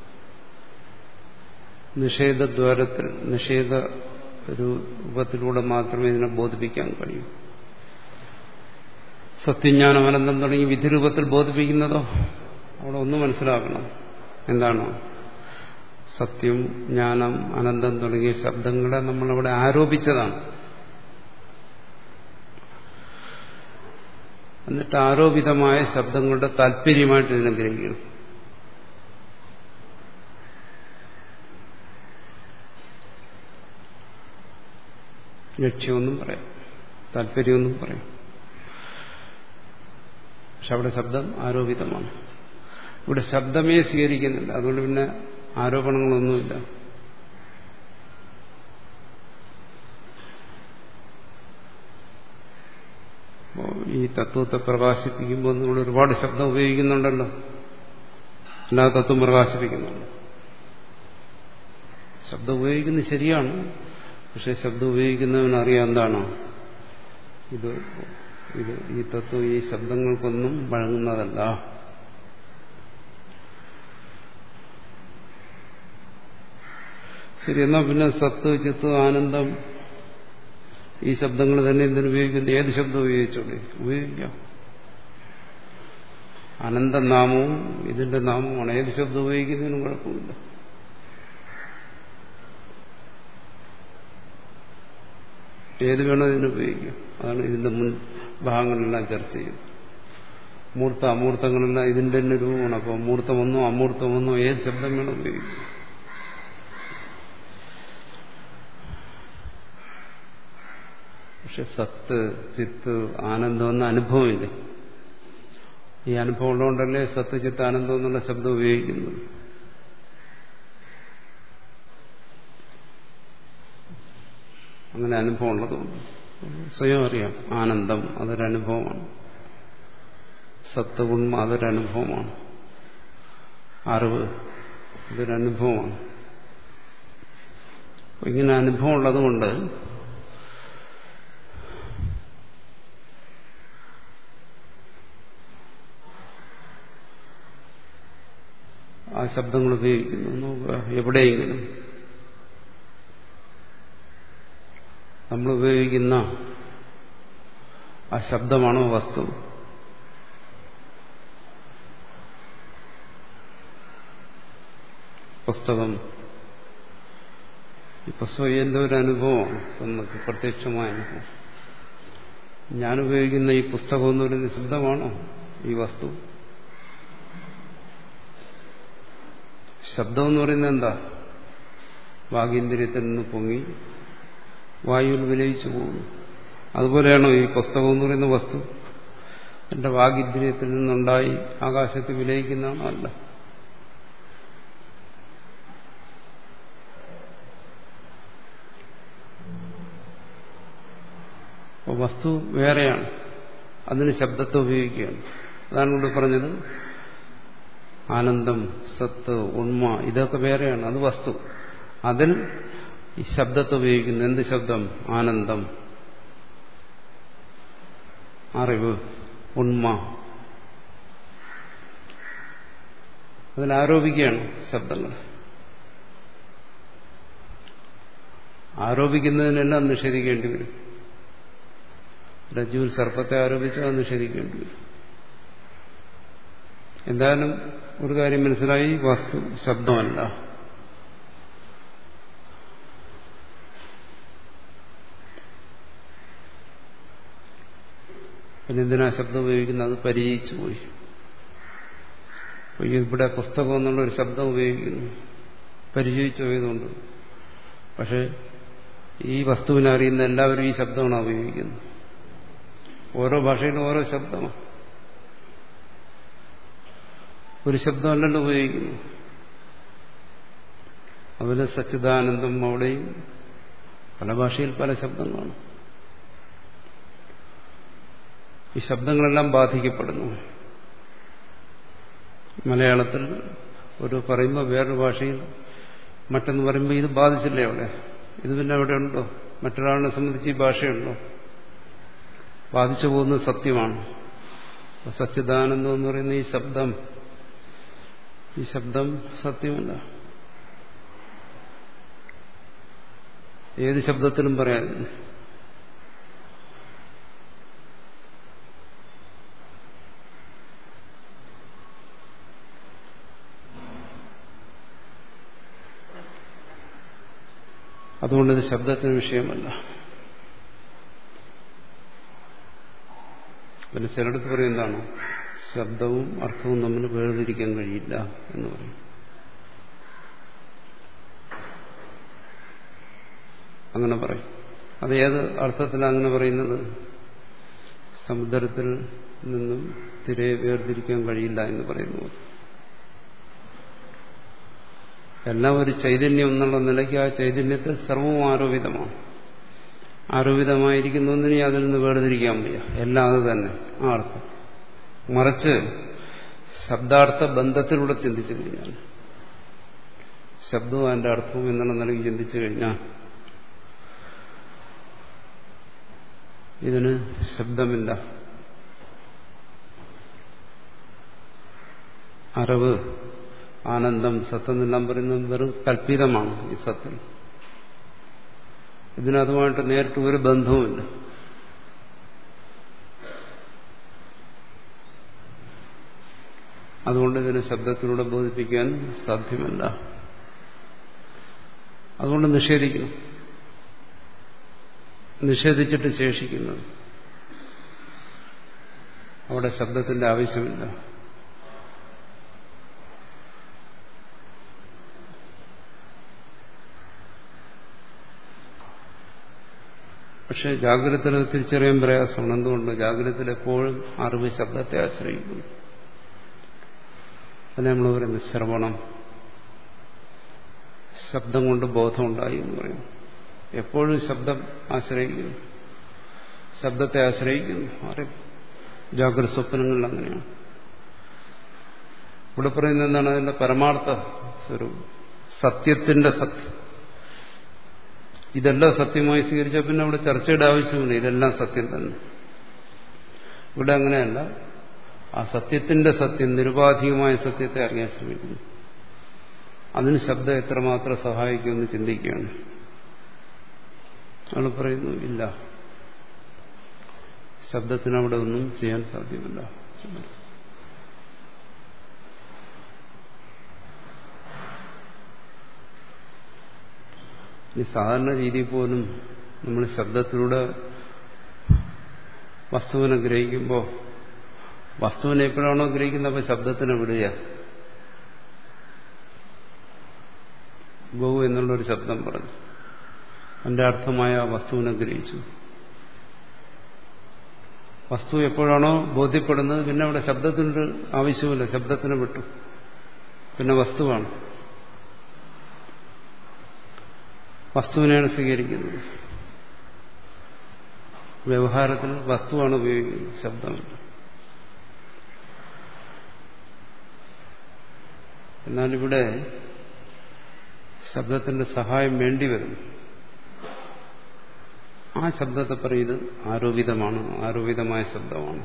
നിഷേധദ്വാരത്തിൽ നിഷേധ രൂപത്തിലൂടെ മാത്രമേ ഇതിനെ ബോധിപ്പിക്കാൻ കഴിയൂ. സത്യജ്ഞാനം അനന്തം തുടങ്ങി വിധിരൂപത്തിൽ ബോധിപ്പിക്കുന്നതോ അവിടെ ഒന്ന് മനസ്സിലാക്കണം. എന്താണ്? സത്യം, ജ്ഞാനം, അനന്തം തുടങ്ങിയ ശബ്ദങ്ങളെ നമ്മളവിടെ ആരോപിച്ചതാണ്. എന്നിട്ട് ആരോപിതമായ ശബ്ദങ്ങളുടെ താല്പര്യമായിട്ട് ഇതിനെ ഗ്രഹിക്കണം. ലക്ഷ്യമെന്നും പറയാം, താല്പര്യമെന്നും പറയാം. പക്ഷെ അവിടെ ശബ്ദം ആരോപിതമാണ്. ഇവിടെ ശബ്ദമേ സ്വീകരിക്കുന്നില്ല. അതുകൊണ്ട് പിന്നെ ആരോപണങ്ങളൊന്നുമില്ല. ഈ തത്വത്തെ പ്രകാശിപ്പിക്കുമ്പോൾ നമ്മൾ ഒരുപാട് ശബ്ദം ഉപയോഗിക്കുന്നുണ്ടല്ലോ. എല്ലാ തത്വം പ്രകാശിപ്പിക്കുന്നുണ്ട്. ശബ്ദം ഉപയോഗിക്കുന്നത് ശരിയാണ്. പക്ഷെ ശബ്ദം ഉപയോഗിക്കുന്നവനറിയാം എന്താണ് ഇത് ഇത് ഈ തത്വം ഈ ശബ്ദങ്ങൾക്കൊന്നും വഴങ്ങുന്നതല്ല. ശരി, എന്നാൽ പിന്നെ സത്ത്, ചിത്ത്, ആനന്ദം ഈ ശബ്ദങ്ങൾ തന്നെ എന്തിനുപയോഗിക്കുന്നു? ഏത് ശബ്ദം ഉപയോഗിച്ചോളെ ഉപയോഗിക്കാം. അനന്തനാമവും ഇതിന്റെ നാമവുമാണ്. ഏത് ശബ്ദം ഉപയോഗിക്കുന്നതിനും കുഴപ്പമില്ല. ഏത് വേണോ ഇതിന് ഉപയോഗിക്കാം. അതാണ് ഇതിന്റെ മുൻ ഭാഗങ്ങളെല്ലാം ചർച്ച ചെയ്യുന്നത്. മൂർത്ത അമൂർത്തങ്ങളെല്ലാം ഇതിന്റെ തന്നെ രൂപമാണ്. അപ്പോൾ മൂർത്തമെന്നോ അമൂർത്തമെന്നോ ഏത് ശബ്ദം വേണോ ഉപയോഗിക്കാം. പക്ഷെ സത്ത്, ചിത്ത്, ആനന്ദം എന്ന അനുഭവമില്ലേ? ഈ അനുഭവം ഉള്ളതുകൊണ്ടല്ലേ സത്ത്, ചിത്ത്, ആനന്ദം എന്നുള്ള ശബ്ദം ഉപയോഗിക്കുന്നത്. അങ്ങനെ അനുഭവം ഉള്ളതുകൊണ്ട് സ്വയം അറിയാം. ആനന്ദം അതൊരനുഭവമാണ്. സത്ത്, ഉണ്മ അതൊരനുഭവമാണ്. അറിവ് ഇതൊരനുഭവമാണ്. ഇങ്ങനെ അനുഭവം ഉള്ളതുകൊണ്ട് ആ ശബ്ദങ്ങൾ ഉപയോഗിക്കുന്നു. എവിടെയെങ്കിലും നമ്മൾ ഉപയോഗിക്കുന്ന ആ ശബ്ദമാണോ വസ്തു? പുസ്തകം, ഈ പുസ്തകം എന്റെ ഒരു അനുഭവമാണ്, നമുക്ക് പ്രത്യക്ഷമായ അനുഭവം. ഞാൻ ഉപയോഗിക്കുന്ന ഈ പുസ്തകം എന്ന് പറയുന്ന ശബ്ദമാണോ ഈ വസ്തു? ശബ്ദം എന്ന് പറയുന്നത് എന്താ? വാഗീന്ദ്രിയത്തിൽ നിന്ന് പൊങ്ങി വായുവിൽ വിലയിച്ചു പോകുന്നു. അതുപോലെയാണോ ഈ പുസ്തകം എന്ന് പറയുന്ന വസ്തു? എന്റെ വാഗീന്ദ്രിയത്തിൽ നിന്നുണ്ടായി ആകാശത്ത് വിലയിക്കുന്നതാണോ? അല്ല. അപ്പോൾ വസ്തു വേറെയാണ്. അതിന് ശബ്ദത്തെ ഉപയോഗിക്കുകയാണ്. അതാണ് ഇവിടെ പറഞ്ഞത്. ആനന്ദം, സത്ത്, ഉണ്മ ഇതൊക്കെ വേറെയാണ്. അത് വസ്തു. അതിൽ ഈ ശബ്ദത്തെ ഉപയോഗിക്കുന്നു. എന്ത് ശബ്ദം? ആനന്ദം, അറിവ്, ഉണ്മ. അതിലാരോപിക്കുകയാണ് ശബ്ദങ്ങൾ. ആരോപിക്കുന്നതിനെല്ലാം നിഷേധിക്കേണ്ടി വരും. രജ്ജുവിൽ സർപ്പത്തെ ആരോപിച്ചാൽ നിഷേധിക്കേണ്ടി വരും. എന്തായാലും ഒരു കാര്യം മനസ്സിലായി, വസ്തു ശബ്ദമല്ല. പിന്നെ എന്തിനാ ശബ്ദം ഉപയോഗിക്കുന്നത്? അത് പരിചയിച്ചു പോയി. ഇവിടെ പുസ്തകം എന്നുള്ളൊരു ശബ്ദം ഉപയോഗിക്കുന്നു, പരിചയിച്ചു പോയതുകൊണ്ട്. പക്ഷെ ഈ വസ്തുവിനെ അറിയുന്ന എല്ലാവരും ഈ ശബ്ദമാണ് ഉപയോഗിക്കുന്നത്. ഓരോ ഭാഷയിലും ഓരോ ശബ്ദമാണ്. ഒരു ശബ്ദമല്ലല്ലോ ഉപയോഗിക്കുന്നു. അതുപോലെ സച്ചിദാനന്ദം, അവിടെയും പല ഭാഷയിൽ പല ശബ്ദങ്ങളാണ്. ഈ ശബ്ദങ്ങളെല്ലാം ബാധിക്കപ്പെടുന്നു. മലയാളത്തിൽ ഒരു പറയുമ്പോൾ വേറൊരു ഭാഷയിൽ മറ്റൊന്ന് പറയുമ്പോൾ ഇത് ബാധിച്ചില്ലേ അവിടെ? ഇത് പിന്നെ അവിടെ ഉണ്ടോ? മറ്റൊരാളിനെ സംബന്ധിച്ച് ഈ ഭാഷയുണ്ടോ? ബാധിച്ചു പോകുന്നത് സത്യമാണ്. സച്ചിദാനന്ദം എന്ന് പറയുന്ന ഈ ശബ്ദം ഈ ശബ്ദം സത്യമല്ല. ഏത് ശബ്ദത്തിലും പറയാം. അതുകൊണ്ടിത് ശബ്ദത്തിന് വിഷയമല്ല. പിന്നെ ചിലടത്ത് പറയും എന്താണ്, ശബ്ദവും അർത്ഥവും തമ്മിൽ വേർതിരിക്കാൻ കഴിയില്ല എന്ന് പറയും. അങ്ങനെ പറയും. അത് ഏത് അർത്ഥത്തിലാണ് അങ്ങനെ പറയുന്നത്? സമുദ്രത്തിൽ നിന്നും തിരയെ വേർതിരിക്കാൻ കഴിയില്ല എന്ന് പറയുന്നു. എല്ലാം ഒരു ചൈതന്യം എന്നുള്ള നിലയ്ക്ക് ആ ചൈതന്യത്തിൽ സർവവും ആരോപിതമാണ്. ആരോപിതമായിരിക്കുന്ന ഒന്നിനെ അതിൽ നിന്ന് വേർതിരിക്കാൻ വയ്യ. എല്ലാം അത് തന്നെ ആ അർത്ഥം. മറിച്ച് ശബ്ദാർത്ഥ ബന്ധത്തിലൂടെ ചിന്തിച്ചു കഴിഞ്ഞാൽ, ശബ്ദവും അതിന്റെ അർത്ഥവും എന്നുള്ള നിലയ്ക്ക് ചിന്തിച്ചു കഴിഞ്ഞാൽ ഇതിന് ശബ്ദമില്ല. അറിവ്, ആനന്ദം, സത്തെന്നെല്ലാം പറയുന്നത് വെറും കല്പിതമാണ്. ഈ സത്തിൽ ഇതിനതുമായിട്ട് നേരിട്ട് ഒരു ബന്ധവുമില്ല. അതുകൊണ്ട് ഇതിനെ ശബ്ദത്തിലൂടെ ബോധിപ്പിക്കാൻ സാധ്യമല്ല. അതുകൊണ്ട് നിഷേധിക്കണം. നിഷേധിച്ചിട്ട് ശേഷിക്കുന്നത് അവിടെ ശബ്ദത്തിന്റെ ആവശ്യമില്ല. പക്ഷെ ജാഗ്രതത്തിൽ തിരിച്ചറിയാൻ പ്രയാസമാണ്. എന്തുകൊണ്ട്? ജാഗ്രതത്തിൽ എപ്പോഴും അറിവ് ശബ്ദത്തെ ആശ്രയിക്കുന്നു. അതിനെ നമ്മൾ പറയുന്നത് ശ്രവണം, ശബ്ദം കൊണ്ട് ബോധമുണ്ടായി എന്ന് പറയും. എപ്പോഴും ശബ്ദം ആശ്രയിക്കുന്നു, ശബ്ദത്തെ ആശ്രയിക്കുന്നു. അറിവ് ജാഗ്രത സ്വപ്നങ്ങളിൽ അങ്ങനെയാണ്. ഇവിടെ പറയുന്നത് എന്താണ്? അതിന്റെ പരമാർത്ഥ സ്വരൂപം, സത്യത്തിന്റെ സത്യം. ഇതെല്ലാം സത്യമായി സ്വീകരിച്ചാൽ പിന്നെ അവിടെ ചർച്ചയുടെ ആവശ്യമില്ല. ഇതെല്ലാം സത്യം തന്നെ. ഇവിടെ അങ്ങനെയല്ല. ആ സത്യത്തിന്റെ സത്യം, നിരുപാധികമായ സത്യത്തെ അറിയാൻ ശ്രമിക്കുന്നു. അതിന് ശബ്ദം എത്രമാത്രം സഹായിക്കുമെന്ന് ചിന്തിക്കുകയാണ്. അവൾ പറയുന്നു, ഇല്ല, ശബ്ദത്തിനവിടെ ഒന്നും ചെയ്യാൻ സാധ്യമല്ല. ഈ സാധാരണ രീതിയിൽ പോലും നമ്മൾ ശബ്ദത്തിലൂടെ വസ്തുവിനെ ഗ്രഹിക്കുമ്പോൾ വസ്തുവിനെ എപ്പോഴാണോ ഗ്രഹിക്കുന്നത് അപ്പോൾ ശബ്ദത്തിനെ വിടുക. ഗൗ എന്നുള്ളൊരു ശബ്ദം പറഞ്ഞു, അതിന്റെ അർത്ഥമായ വസ്തുവിനെ ഗ്രഹിച്ചു. വസ്തു എപ്പോഴാണോ ബോധ്യപ്പെടുന്നത് പിന്നെ അവിടെ ശബ്ദത്തിൻ്റെ ആവശ്യമില്ല, ശബ്ദത്തിനെ വിട്ടു, പിന്നെ വസ്തുവാണ്. വസ്തുവിനെയാണ് സ്വീകരിക്കുന്നത്. വ്യവഹാരത്തിൽ വസ്തുവാണ് ഉപയോഗിക്കുന്നത്, ശബ്ദമല്ല. എന്നാലിവിടെ ശബ്ദത്തിന്റെ സഹായം വേണ്ടിവരുന്നു. ആ ശബ്ദത്തെ പറയുന്നത് ആരോപിതമാണ്, ആരോപിതമായ ശബ്ദമാണ്.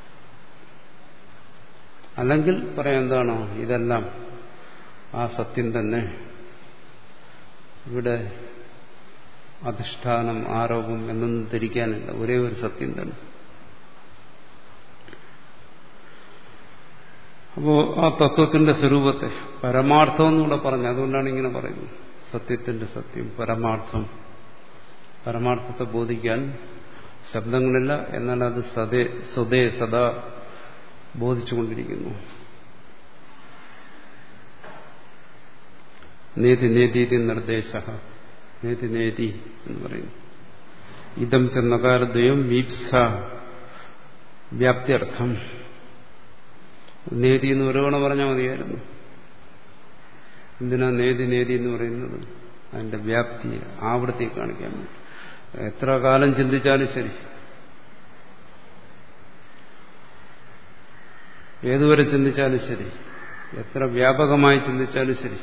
അല്ലെങ്കിൽ പറയാം എന്താണ്, ഇതെല്ലാം ആ സത്യം തന്നെ. ഇവിടെ അധിഷ്ഠാനം, ആരോപം എന്നൊന്നും ധരിക്കാനില്ല, ഒരേ ഒരു സത്യം തന്നെ. അപ്പോ ആ തത്വത്തിന്റെ സ്വരൂപത്തെ പരമാർത്ഥം എന്നുകൂടെ പറഞ്ഞു. അതുകൊണ്ടാണ് ഇങ്ങനെ പറയുന്നത്, സത്യത്തിന്റെ സത്യം, പരമാർത്ഥം. പരമാർത്ഥത്തെ ബോധിക്കാൻ ശബ്ദങ്ങളില്ല, എന്നാൽ അത് സദേ സ്വതേ സദാ ബോധിച്ചുകൊണ്ടിരിക്കുന്നു. നേതി നേതീതി നിർദ്ദേശ, നേതി നേതി എന്ന് പറയുന്നു. ഇതം ചെന്നകാരദ്വയം വീപ്സ വ്യാപ്തിയർത്ഥം. നേതി എന്ന് ഒരു തവണ പറഞ്ഞാൽ മതിയായിരുന്നു. എന്തിനാ നേതി നേതി എന്ന് പറയുന്നത്? അതിന്റെ വ്യാപ്തി, ആവൃത്തി കാണിക്കാൻ വേണ്ടി. എത്ര കാലം ചിന്തിച്ചാലും ശരി, ഏതുവരെ ചിന്തിച്ചാലും ശരി, എത്ര വ്യാപകമായി ചിന്തിച്ചാലും ശരി,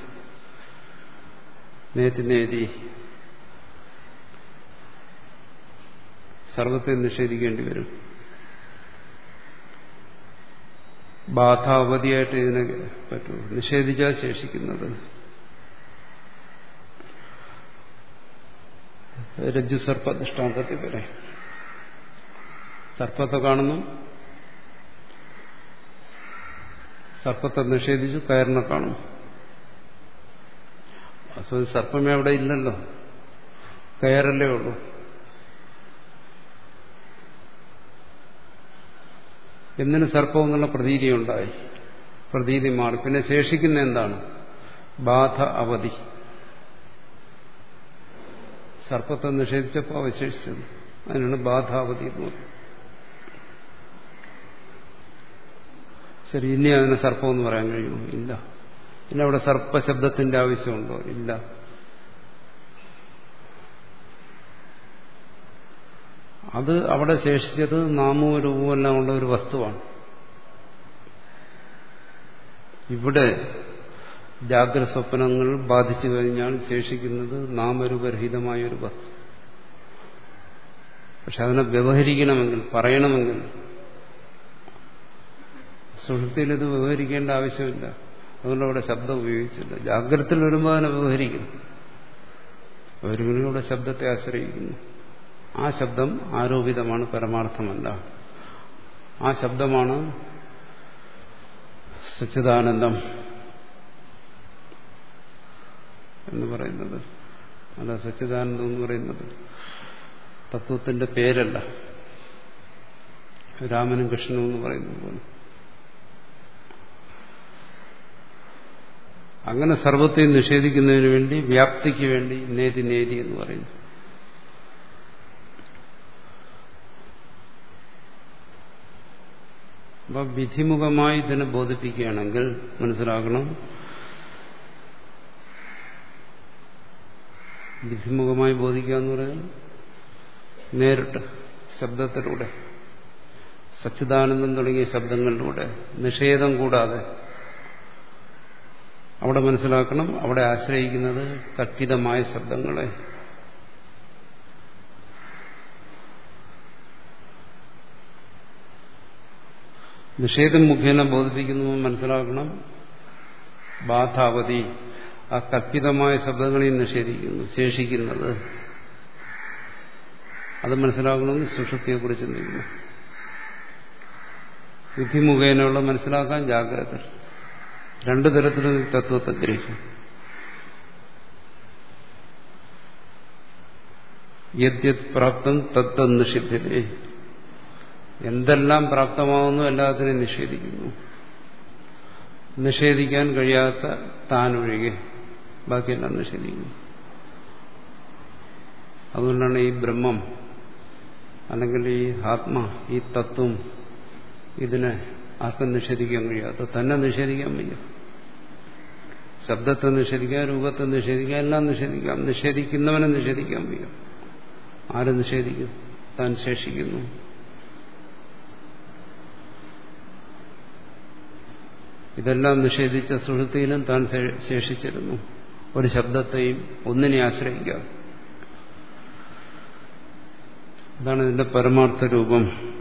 നേതി നേതി സർവത്തെ നിഷേധിക്കേണ്ടി വരും. ബാധാവധിയായിട്ട് ഇതിനെ പറ്റൂ. നിഷേധിച്ചാൽ ശേഷിക്കുന്നത് രജ്ജു സർപ്പ ദൃഷ്ടാന്തത്തിൽ പറയും. സർപ്പത്തെ കാണുന്നു, സർപ്പത്തെ നിഷേധിച്ചു, കയറിനെ കാണുന്നു. അപ്പൊ സർപ്പമേ അവിടെ ഇല്ലല്ലോ, കയറല്ലേ ഉള്ളൂ. എന്തിന് സർപ്പം എന്നുള്ള പ്രതീതി ഉണ്ടായി, പ്രതീതി മാറി. പിന്നെ ശേഷിക്കുന്ന എന്താണ്? ബാധ അവധി. സർപ്പത്തെ നിഷേധിച്ചപ്പോൾ അവശേഷിച്ചത്, അതിനാണ് ബാധാവധി എന്ന് പറയുന്നത്. ശരി, ഇനി അതിനെ സർപ്പം എന്ന് പറയാൻ കഴിയുമോ? ഇല്ല. പിന്നെ അവിടെ സർപ്പശബ്ദത്തിന്റെ ആവശ്യമുണ്ടോ? ഇല്ല. അത് അവിടെ ശേഷിച്ചത് നാമവും രൂപവും എല്ലാം ഉള്ള ഒരു വസ്തുവാണ്. ഇവിടെ ജാഗ്രത സ്വപ്നങ്ങൾ ബാധിച്ചു കഴിഞ്ഞാൽ ശേഷിക്കുന്നത് നാമരൂപരഹിതമായ ഒരു വസ്തു. പക്ഷെ അതിനെ വ്യവഹരിക്കണമെങ്കിൽ, പറയണമെങ്കിൽ സുഷുപ്തിയിൽ ഇത് വ്യവഹരിക്കേണ്ട ആവശ്യമില്ല. അതുകൊണ്ട് അവിടെ ശബ്ദം ഉപയോഗിച്ചില്ല. ജാഗ്രതയിൽ വരുമ്പോൾ അതിനെ വ്യവഹരിക്കുന്നു. അവരിവിടെ ശബ്ദത്തെ ആശ്രയിക്കുന്നു. ആ ശബ്ദം ആരോപിതമാണ്, പരമാർത്ഥമല്ല. ആ ശബ്ദമാണ് സച്ചിദാനന്ദം എന്ന് പറയുന്നത്. അല്ല, സച്ചിദാനന്ദം എന്ന് പറയുന്നത് തത്വത്തിന്റെ പേരല്ല. രാമനും കൃഷ്ണനും എന്ന് പറയുന്നത് പോലെ. അങ്ങനെ സർവത്തെയും നിഷേധിക്കുന്നതിന് വേണ്ടി, വ്യാപ്തിക്ക് വേണ്ടി നേതി നേതി എന്ന് പറയുന്നു. അപ്പൊ വിധിമുഖമായി ഇതിനെ ബോധിപ്പിക്കുകയാണെങ്കിൽ മനസ്സിലാക്കണം, വിധിമുഖമായി ബോധിക്കുക എന്ന് പറഞ്ഞാൽ നേരിട്ട് ശബ്ദത്തിലൂടെ, സച്ചിദാനന്ദം തുടങ്ങിയ ശബ്ദങ്ങളിലൂടെ, നിഷേധം കൂടാതെ. അവിടെ മനസ്സിലാക്കണം, അവിടെ ആശ്രയിക്കുന്നത് കൽപ്പിതമായ ശബ്ദങ്ങളെ. നിഷേധം മുഖേന ബോധിപ്പിക്കുന്നു മനസ്സിലാക്കണം, ബാധാവധി ആ കൽപ്പിതമായ ശബ്ദങ്ങളെയും നിഷേധിക്കുന്നു. ശേഷിക്കുന്നത് അത് മനസ്സിലാക്കണമെങ്കിൽ സുഷുപ്തിയെക്കുറിച്ച് ചിന്തിക്കുന്നു. വിധി മുഖേനയുള്ള മനസ്സിലാക്കാൻ ജാഗ്രത. രണ്ടു തരത്തിലും തത്വത്തെ ഗ്രഹിക്കും. യദ്യത് പ്രാപ്തം തത്തം നിഷിദ്ധേ. എന്തെല്ലാം പ്രാപ്തമാകുന്നു എല്ലാത്തിനെയും നിഷേധിക്കുന്നു. നിഷേധിക്കാൻ കഴിയാത്ത താനൊഴികെ ബാക്കിയെല്ലാം നിഷേധിക്കുന്നു. അതുകൊണ്ടാണ് ഈ ബ്രഹ്മം അല്ലെങ്കിൽ ഈ ആത്മ, ഈ തത്വം, ഇതിനെ ആർക്കും നിഷേധിക്കാൻ കഴിയാത്ത, തന്നെ നിഷേധിക്കാൻ വയ്യ. ശബ്ദത്തെ നിഷേധിക്കാം, രൂപത്തെ നിഷേധിക്കാം, എല്ലാം നിഷേധിക്കാം. നിഷേധിക്കുന്നവനെ നിഷേധിക്കാൻ വയ്യ. ആര് നിഷേധിക്കും? താൻ ശേഷിക്കുന്നു. ഇതെല്ലാം നിഷേധിച്ച സുഷുപ്തിയിലും താൻ ശേഷിച്ചിരുന്നു. ഒരു ശബ്ദത്തെയും ഒന്നിനെ ആശ്രയിക്കാം. അതാണ് ഇതിന്റെ പരമാർത്ഥ രൂപം.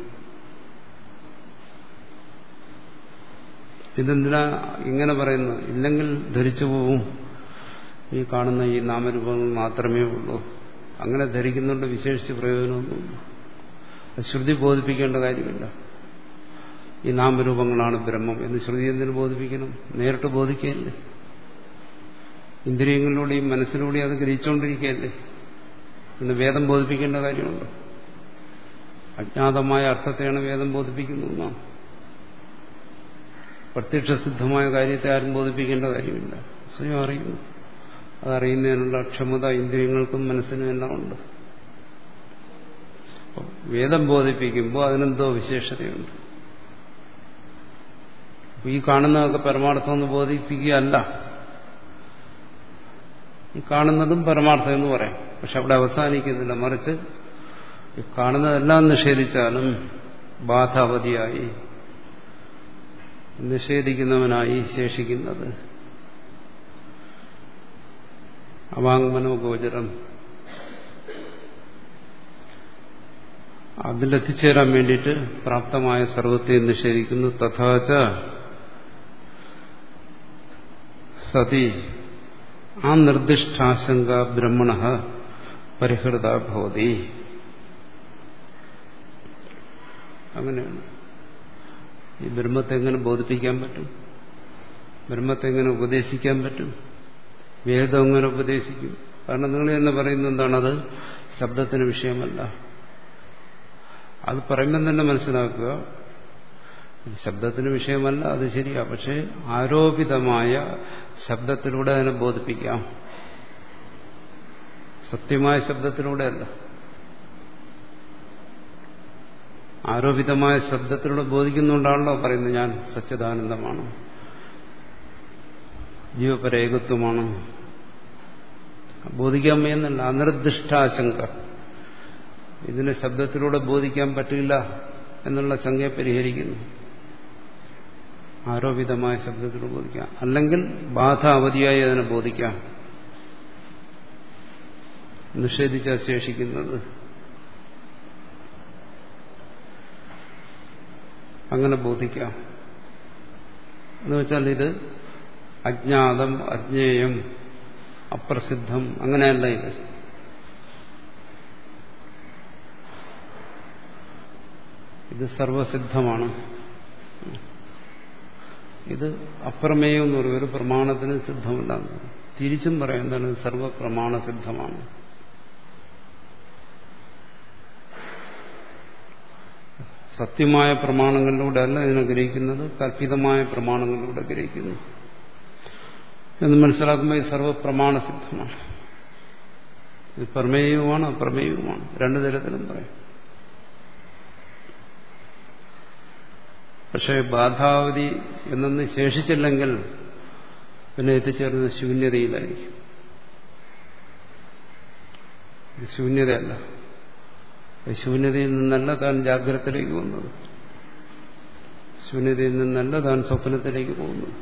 ഇതെന്തിനാ ഇങ്ങനെ പറയുന്നത്? ഇല്ലെങ്കിൽ ധരിച്ചു പോവും, ഈ കാണുന്ന ഈ നാമരൂപങ്ങൾ മാത്രമേ ഉള്ളൂ. അങ്ങനെ ധരിക്കുന്നുണ്ട് വിശേഷിച്ച് പ്രയോജനമൊന്നുമില്ല. ശ്രുതി ബോധിപ്പിക്കേണ്ട കാര്യമില്ല. ഈ നാമരൂപങ്ങളാണ് ബ്രഹ്മം എന്ന് ശ്രുതി എന്തിനു ബോധിപ്പിക്കണം? നേരിട്ട് ബോധിക്കുകയല്ലേ. ഇന്ദ്രിയങ്ങളിലൂടെയും മനസ്സിലൂടെയും അത് ഗ്രഹിച്ചുകൊണ്ടിരിക്കുകയല്ലേ. പിന്നെ വേദം ബോധിപ്പിക്കേണ്ട കാര്യമുണ്ടോ? അജ്ഞാതമായ അർത്ഥത്തെയാണ് വേദം ബോധിപ്പിക്കുന്നതെന്നാണ്. പ്രത്യക്ഷസിദ്ധമായ കാര്യത്തെ ആരും ബോധിപ്പിക്കേണ്ട കാര്യമില്ല. സ്വയം അറിയുന്നു. അതറിയുന്നതിനുള്ള ക്ഷമത ഇന്ദ്രിയങ്ങൾക്കും മനസ്സിനും എല്ലാം ഉണ്ട്. വേദം ബോധിപ്പിക്കുമ്പോൾ അതിനെന്തോ വിശേഷതയുണ്ട്. ഈ കാണുന്നതൊക്കെ പരമാർത്ഥം എന്ന് ബോധിപ്പിക്കുകയല്ല. ഈ കാണുന്നതും പരമാർത്ഥം എന്ന് പറയാം. പക്ഷെ അവിടെ അവസാനിക്കുന്നില്ല. മറിച്ച് ഈ കാണുന്നതെല്ലാം നിഷേധിച്ചാലും ബാധാവധിയായി നിഷേധിക്കുന്നവനായി ശേഷിക്കുന്നത്. അവാങ്മനോഗോചരം അതിലെത്തിച്ചേരാൻ വേണ്ടിയിട്ട് പ്രാപ്തമായ സർവത്തെ നിഷേധിക്കുന്നു. തഥാച സതി ആ നിർദ്ദിഷ്ടാശങ്ക ബ്രഹ്മണ പരിഹൃത ഭവതി. അങ്ങനെയാണ്. ഈ ബ്രഹ്മത്തെ എങ്ങനെ ബോധിപ്പിക്കാൻ പറ്റും? ബ്രഹ്മത്തെ എങ്ങനെ ഉപദേശിക്കാൻ പറ്റും? വേദം എങ്ങനെ ഉപദേശിക്കും? കാരണം നിങ്ങൾ തന്നെ പറയുന്നത് എന്താണത്? ശബ്ദത്തിന് വിഷയമല്ല. അത് പറയുമ്പം തന്നെ മനസ്സിലാക്കുക, ശബ്ദത്തിന് വിഷയമല്ല, അത് ശരിയാ. പക്ഷെ ആരോപിതമായ ശബ്ദത്തിലൂടെ അതിനെ ബോധിപ്പിക്കാം, സത്യമായ ശബ്ദത്തിലൂടെയല്ല. ആരോപിതമായ ശബ്ദത്തിലൂടെ ബോധിക്കുന്നുകൊണ്ടാണല്ലോ പറയുന്നത് ഞാൻ സച്ചിദാനന്ദമാണ്, ജീവപരേകത്വമാണ്. ബോധിക്കാൻ വയ്യെന്നല്ല, അനിർദിഷ്ടാശങ്ക. ഇതിനെ ശബ്ദത്തിലൂടെ ബോധിക്കാൻ പറ്റില്ല എന്നുള്ള ശങ്കയെ പരിഹരിക്കുന്നു. ആരോപിതമായ ശബ്ദത്തിലൂടെ ബോധിക്കാം, അല്ലെങ്കിൽ ബാധ അവധിയായി അതിനെ ബോധിക്കാം. നിഷേധിച്ച ശേഷിക്കുന്നത് അങ്ങനെ ബോധിക്കാം. എന്നുവെച്ചാൽ ഇത് അജ്ഞാതം, അജ്ഞേയം, അപ്രസിദ്ധം അങ്ങനെയല്ല. ഇത് ഇത് സർവസിദ്ധമാണ്. ഇത് അപ്രമേയം എന്ന് പറയും. ഒരു പ്രമാണത്തിന് സിദ്ധമല്ല. തിരിച്ചും പറയാം, എന്താണ്? സർവപ്രമാണസിദ്ധമാണ്. സത്യമായ പ്രമാണങ്ങളിലൂടെ അല്ല ഇതിനെ ഗ്രഹിക്കുന്നത്, കൽപ്പിതമായ പ്രമാണങ്ങളിലൂടെ ഗ്രഹിക്കുന്നു എന്ന് മനസ്സിലാക്കുമ്പോൾ ഇത് സർവപ്രമാണസിദ്ധമാണ്. ഇത് പ്രമേയവുമാണ് അപ്രമേയവുമാണ്, രണ്ടു തരത്തിലും പറയും. പക്ഷേ ബാധാവധി എന്നൊന്ന് ശേഷിച്ചില്ലെങ്കിൽ പിന്നെ എത്തിച്ചേർന്നത് ശൂന്യതയിലായിരിക്കും. ഇത് ശൂന്യതയല്ല. ശൂന്യതയിൽ നിന്നല്ല താൻ ജാഗ്രതത്തിലേക്ക് വന്നത്, ശൂന്യതയിൽ നിന്നല്ല താൻ സ്വപ്നത്തിലേക്ക് പോകുന്നത്.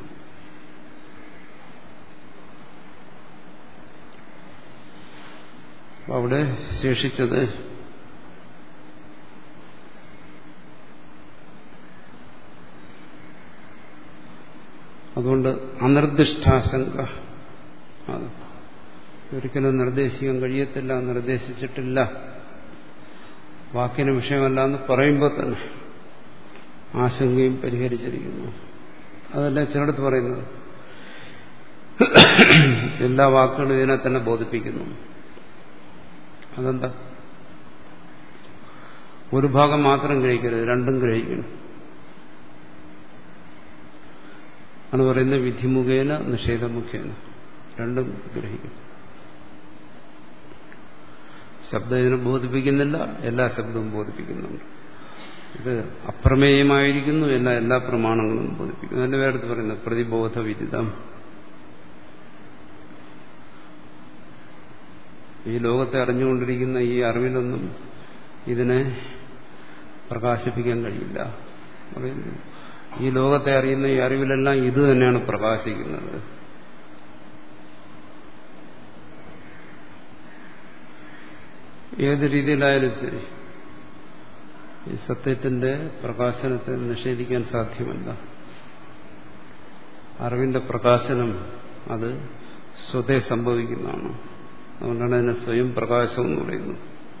അവിടെ ശേഷിച്ചത് അതുകൊണ്ട് അനിർദിഷ്ടാശങ്ക. അത് ഒരിക്കലും നിർദ്ദേശിക്കാൻ കഴിയത്തില്ല, നിർദ്ദേശിച്ചിട്ടില്ല, വാക്കിന് വിഷയമല്ല എന്ന് പറയുമ്പോൾ തന്നെ ആശങ്കയും പരിഹരിച്ചിരിക്കുന്നു. അതല്ല ചിലടത്ത് പറയുന്നത് എല്ലാ വാക്കുകളും ഇതിനെ തന്നെ ബോധിപ്പിക്കുന്നു. അതെന്താ? ഒരു ഭാഗം മാത്രം ഗ്രഹിക്കരുത്, രണ്ടും ഗ്രഹിക്കണം. ആണ് പറയുന്നത് വിധിമുഖേന നിഷേധമുഖേന, രണ്ടും ഗ്രഹിക്കണം. ശബ്ദം ഇതിനെ ബോധിപ്പിക്കുന്നില്ല, എല്ലാ ശബ്ദവും ബോധിപ്പിക്കുന്നുണ്ട്. ഇത് അപ്രമേയമായിരിക്കുന്നു, എല്ലാ എല്ലാ പ്രമാണങ്ങളും ബോധിപ്പിക്കുന്നു. അതിന്റെ വേറെടുത്ത് പറയുന്നത് പ്രതിബോധ വിദിതം. ഈ ലോകത്തെ അറിഞ്ഞുകൊണ്ടിരിക്കുന്ന ഈ അറിവിലൊന്നും ഇതിനെ പ്രകാശിപ്പിക്കാൻ കഴിയില്ല. ഈ ലോകത്തെ അറിയുന്ന ഈ അറിവിലെല്ലാം ഇത് തന്നെയാണ് പ്രകാശിക്കുന്നത്. ഏത് രീതിയിലായാലും ശരി, ഈ സത്യത്തിന്റെ പ്രകാശനത്തെ നിഷേധിക്കാൻ സാധ്യമല്ല. അറിവിന്റെ പ്രകാശനം അത് സ്വതേ സംഭവിക്കുന്നതാണ്. അതുകൊണ്ടാണ് അതിനെ സ്വയം പ്രകാശം എന്ന് പറയുന്നത്.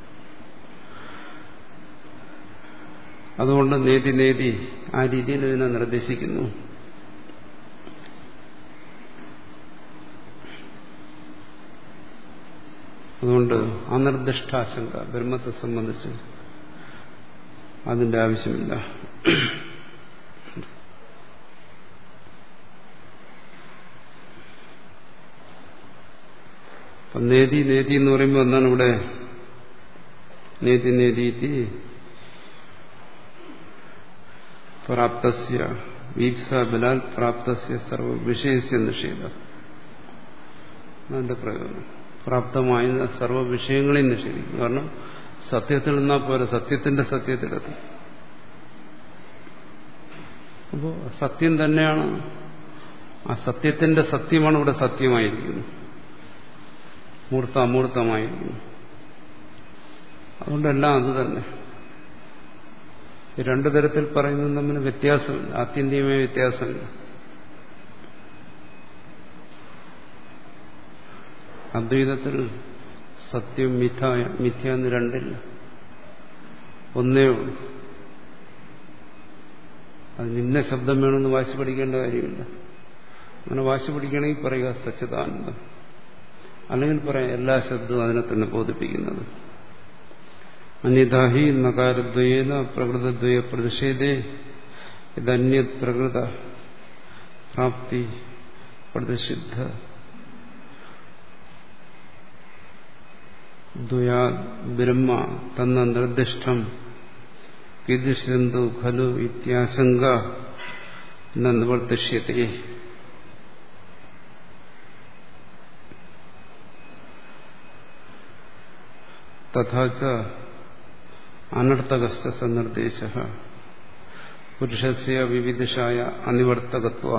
അതുകൊണ്ട് നേതി നേതി ആ രീതിയിൽ ഇതിനെ നിർദ്ദേശിക്കുന്നു. അതുകൊണ്ട് അനിർദിഷ്ടാശങ്ക ബ്രഹ്മത്തെ സംബന്ധിച്ച് അതിന്റെ ആവശ്യമില്ല. അപ്പം നേതി നേതി എന്ന് പറയുമ്പോൾ എന്താണ് ഇവിടെ? നേതി നേതീതി പ്രാപ്തസ്യ വീപ്സ ബലാൽ പ്രാപ്തസ്യ സർവ വിഷയസ്യ നിഷേധം. അതിന്റെ പ്രയോജനം പ്രാപ്തമായ സർവ വിഷയങ്ങളെയും നിഷേധിക്കും. കാരണം സത്യത്തിൽ നിന്നാൽ പോലെ സത്യത്തിന്റെ സത്യത്തിലെത്തും. അപ്പോൾ സത്യം തന്നെയാണ്, ആ സത്യത്തിന്റെ സത്യമാണ് ഇവിടെ സത്യമായിരിക്കുന്നത്, മൂർത്ത അമൂർത്തമായിരിക്കുന്നു. അതുകൊണ്ടെല്ലാം അത് തന്നെ. രണ്ടു തരത്തിൽ പറയുന്നത് തമ്മിൽ വ്യത്യാസമില്ല, ആത്യന്തികമായ വ്യത്യാസമില്ല. അദ്വൈതത്തിൽ സത്യം മിഥ്യ മിഥ്യ എന്ന് രണ്ടില്ല, ഒന്നേ ഉള്ളൂ. അതിന് ഇന്ന ശബ്ദം വേണമെന്ന് വാശി പഠിക്കേണ്ട കാര്യമില്ല. അങ്ങനെ വാശി പഠിക്കണമെങ്കിൽ പറയുക സച്ചിദാനന്ദം, അല്ലെങ്കിൽ പറയാം എല്ലാ ശബ്ദവും അതിനെ തന്നെ ബോധിപ്പിക്കുന്നത്. അന്യഥാഹി നകാരദ്വയേന പ്രകൃതദ്വയ പ്രതിഷേധേ ഇതന്യത് പ്രകൃത പ്രാപ്തി പ്രതിഷിദ്ധ ദ്വയാ ബ്രഹ്മ തന്ന നിർദ്ദിഷ്ടം കീദൃശന്തു ഖലു ഇത്യാശങ്ക ന നിവർത്തിഷ്യത്തെ. തഥാ ച അനർത്ഥകസ്യ സന്നിർദ്ദേശഃ പുരുഷസ്യ വിവിധിഷായ അനിവർത്തകത്വ.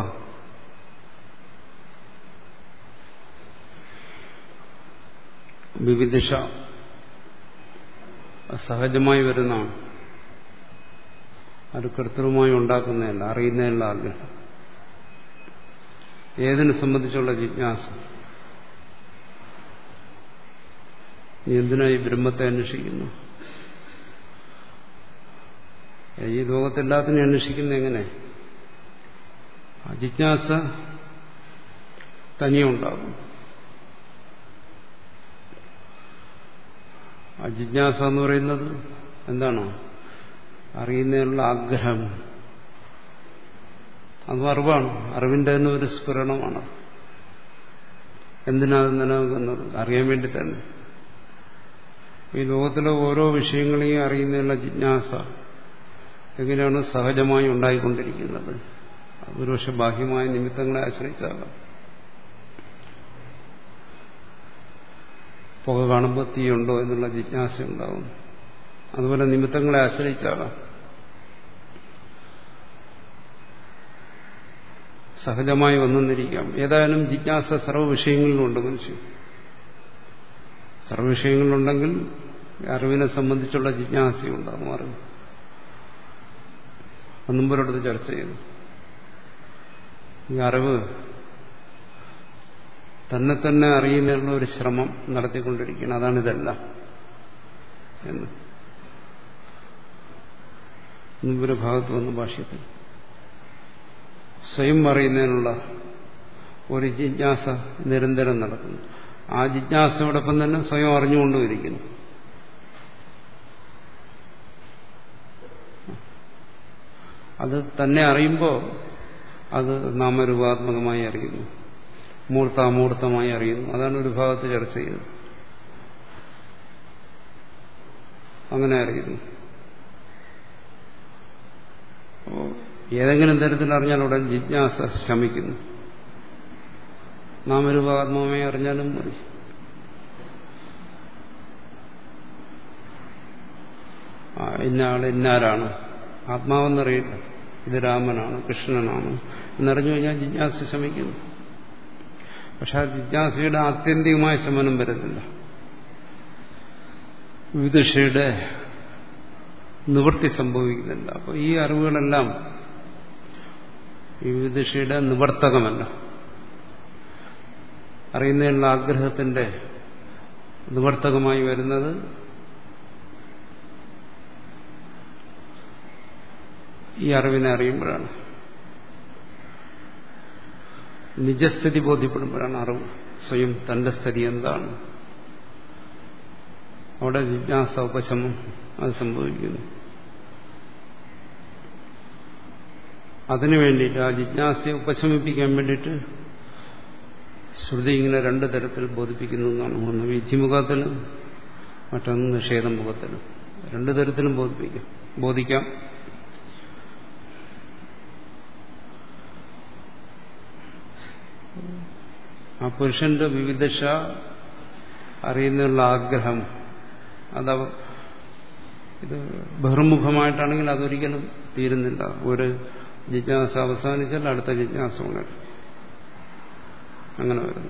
വിവിധിഷ സഹജമായി വരുന്നതാണ്, അത് കൃത്രിമമായി ഉണ്ടാക്കുന്നതല്ല, അറിയുന്നതല്ല ആഗ്രഹം. ഏതിനെ സംബന്ധിച്ചുള്ള ജിജ്ഞാസ? നീ എന്തിനായി ബ്രഹ്മത്തെ അന്വേഷിക്കുന്നു? ഈ ലോകത്തെല്ലാത്തിനും അന്വേഷിക്കുന്നത് എങ്ങനെ? ആ ജിജ്ഞാസ തനിയെ ഉണ്ടാകും. ആ ജിജ്ഞാസ എന്ന് പറയുന്നത് എന്താണോ? അറിയുന്നതിനുള്ള ആഗ്രഹം. അതും അറിവാണ്, അറിവിന്റെ തന്നെ ഒരു സ്ഫുരണമാണ്. എന്തിനാണ് നിലനിൽക്കുന്നത്? അറിയാൻ വേണ്ടി തന്നെ. ഈ ലോകത്തിലെ ഓരോ വിഷയങ്ങളെയും അറിയുന്നതിനുള്ള ജിജ്ഞാസ എങ്ങനെയാണ് സഹജമായി ഉണ്ടായിക്കൊണ്ടിരിക്കുന്നത്? ഒരുപക്ഷെ ബാഹ്യമായ നിമിത്തങ്ങളെ ആശ്രയിച്ചാകാം. പുക കാണുമ്പോൾ തീയുണ്ടോ എന്നുള്ള ജിജ്ഞാസ ഉണ്ടാകും. അതുപോലെ നിമിത്തങ്ങളെ ആശ്രയിച്ചാകാം. സഹജമായി വന്നെന്നിരിക്കാം. ഏതായാലും ജിജ്ഞാസ സർവ്വ വിഷയങ്ങളിലുണ്ട് മനുഷ്യൻ. സർവ്വ വിഷയങ്ങളിലുണ്ടെങ്കിൽ അറിവിനെ സംബന്ധിച്ചുള്ള ജിജ്ഞാസയുണ്ടാകും. അറിവ് മുമ്പൊരിടത്ത് ചർച്ച ചെയ്തു. ഈ അറിവ് തന്നെ തന്നെ അറിയുന്നതിനുള്ള ഒരു ശ്രമം നടത്തിക്കൊണ്ടിരിക്കണം. അതാണിതെല്ലാം എന്ന് മുമ്പൊരു ഭാഗത്ത് വന്ന ഭാഷ്യത്തിൽ സ്വയം അറിയുന്നതിനുള്ള ഒരു ജിജ്ഞാസ നിരന്തരം നടക്കുന്നു. ആ ജിജ്ഞാസയോടൊപ്പം തന്നെ സ്വയം അറിഞ്ഞുകൊണ്ടുമിരിക്കുന്നു. അത് തന്നെ അറിയുമ്പോൾ അത് നാമരൂപാത്മകമായി അറിയുന്നു, മൂർത്താമൂർത്തമായി അറിയുന്നു. അതാണ് ഒരു ഭാഗത്ത് ചർച്ച ചെയ്തത്. അങ്ങനെ അറിയുന്നു. അപ്പോൾ ഏതെങ്കിലും തരത്തിൽ അറിഞ്ഞാൽ ഉടൻ ജിജ്ഞാസ ശമിക്കുന്നു. നാമരൂപാത്മകമായി അറിഞ്ഞാലും മതി. ഇന്ന ആള് ഇന്നാരാണ്, ആത്മാവെന്നറിയില്ല, ഇത് രാമനാണ് കൃഷ്ണനാണ് എന്നറിഞ്ഞു കഴിഞ്ഞാൽ ജിജ്ഞാസ ശമിക്കുന്നു. പക്ഷെ ആ ജിജ്ഞാസയുടെ ആത്യന്തികമായ ശമനം വരുന്നില്ല. വിദുഷയുടെ നിവൃത്തി സംഭവിക്കുന്നില്ല. അപ്പോൾ ഈ അറിവുകളെല്ലാം ഈ വിദുഷയുടെ നിവർത്തകമല്ല. അറിയുന്നതിനുള്ള ആഗ്രഹത്തിന്റെ നിവർത്തകമായി വരുന്നത് ഈ അറിവിനെ അറിയുമ്പോഴാണ്, നിജസ്ഥിതി ബോധ്യപ്പെടുമ്പോഴാണ് അറിവ് സ്വയം തന്റെ സ്ഥിതി എന്താണ്. അവിടെ ജിജ്ഞാസ ഉപശമം അത് സംഭവിക്കുന്നു. അതിനു വേണ്ടിയിട്ട് ആ ജിജ്ഞാസയെ ഉപശമിപ്പിക്കാൻ വേണ്ടിയിട്ട് ശ്രുതി ഇങ്ങനെ രണ്ടു തരത്തിൽ ബോധിപ്പിക്കുന്നു എന്നാണ്. ഒന്ന് വിധിമുഖത്തിൽ, മറ്റൊന്ന് നിഷേധമുഖത്തിൽ. രണ്ടു തരത്തിലും ബോധിപ്പിക്കാം ബോധിക്കാം ആ പുരുഷന്റെ വിവിധ അറിയുന്നതിനുള്ള ആഗ്രഹം അത് ഇത് ബഹിർമുഖമായിട്ടാണെങ്കിൽ അതൊരിക്കലും തീരുന്നില്ല. ഒരു ജിജ്ഞാസ അവസാനിച്ചാൽ അടുത്ത ജിജ്ഞാസ ഉണരും. അങ്ങനെ വരുന്നു.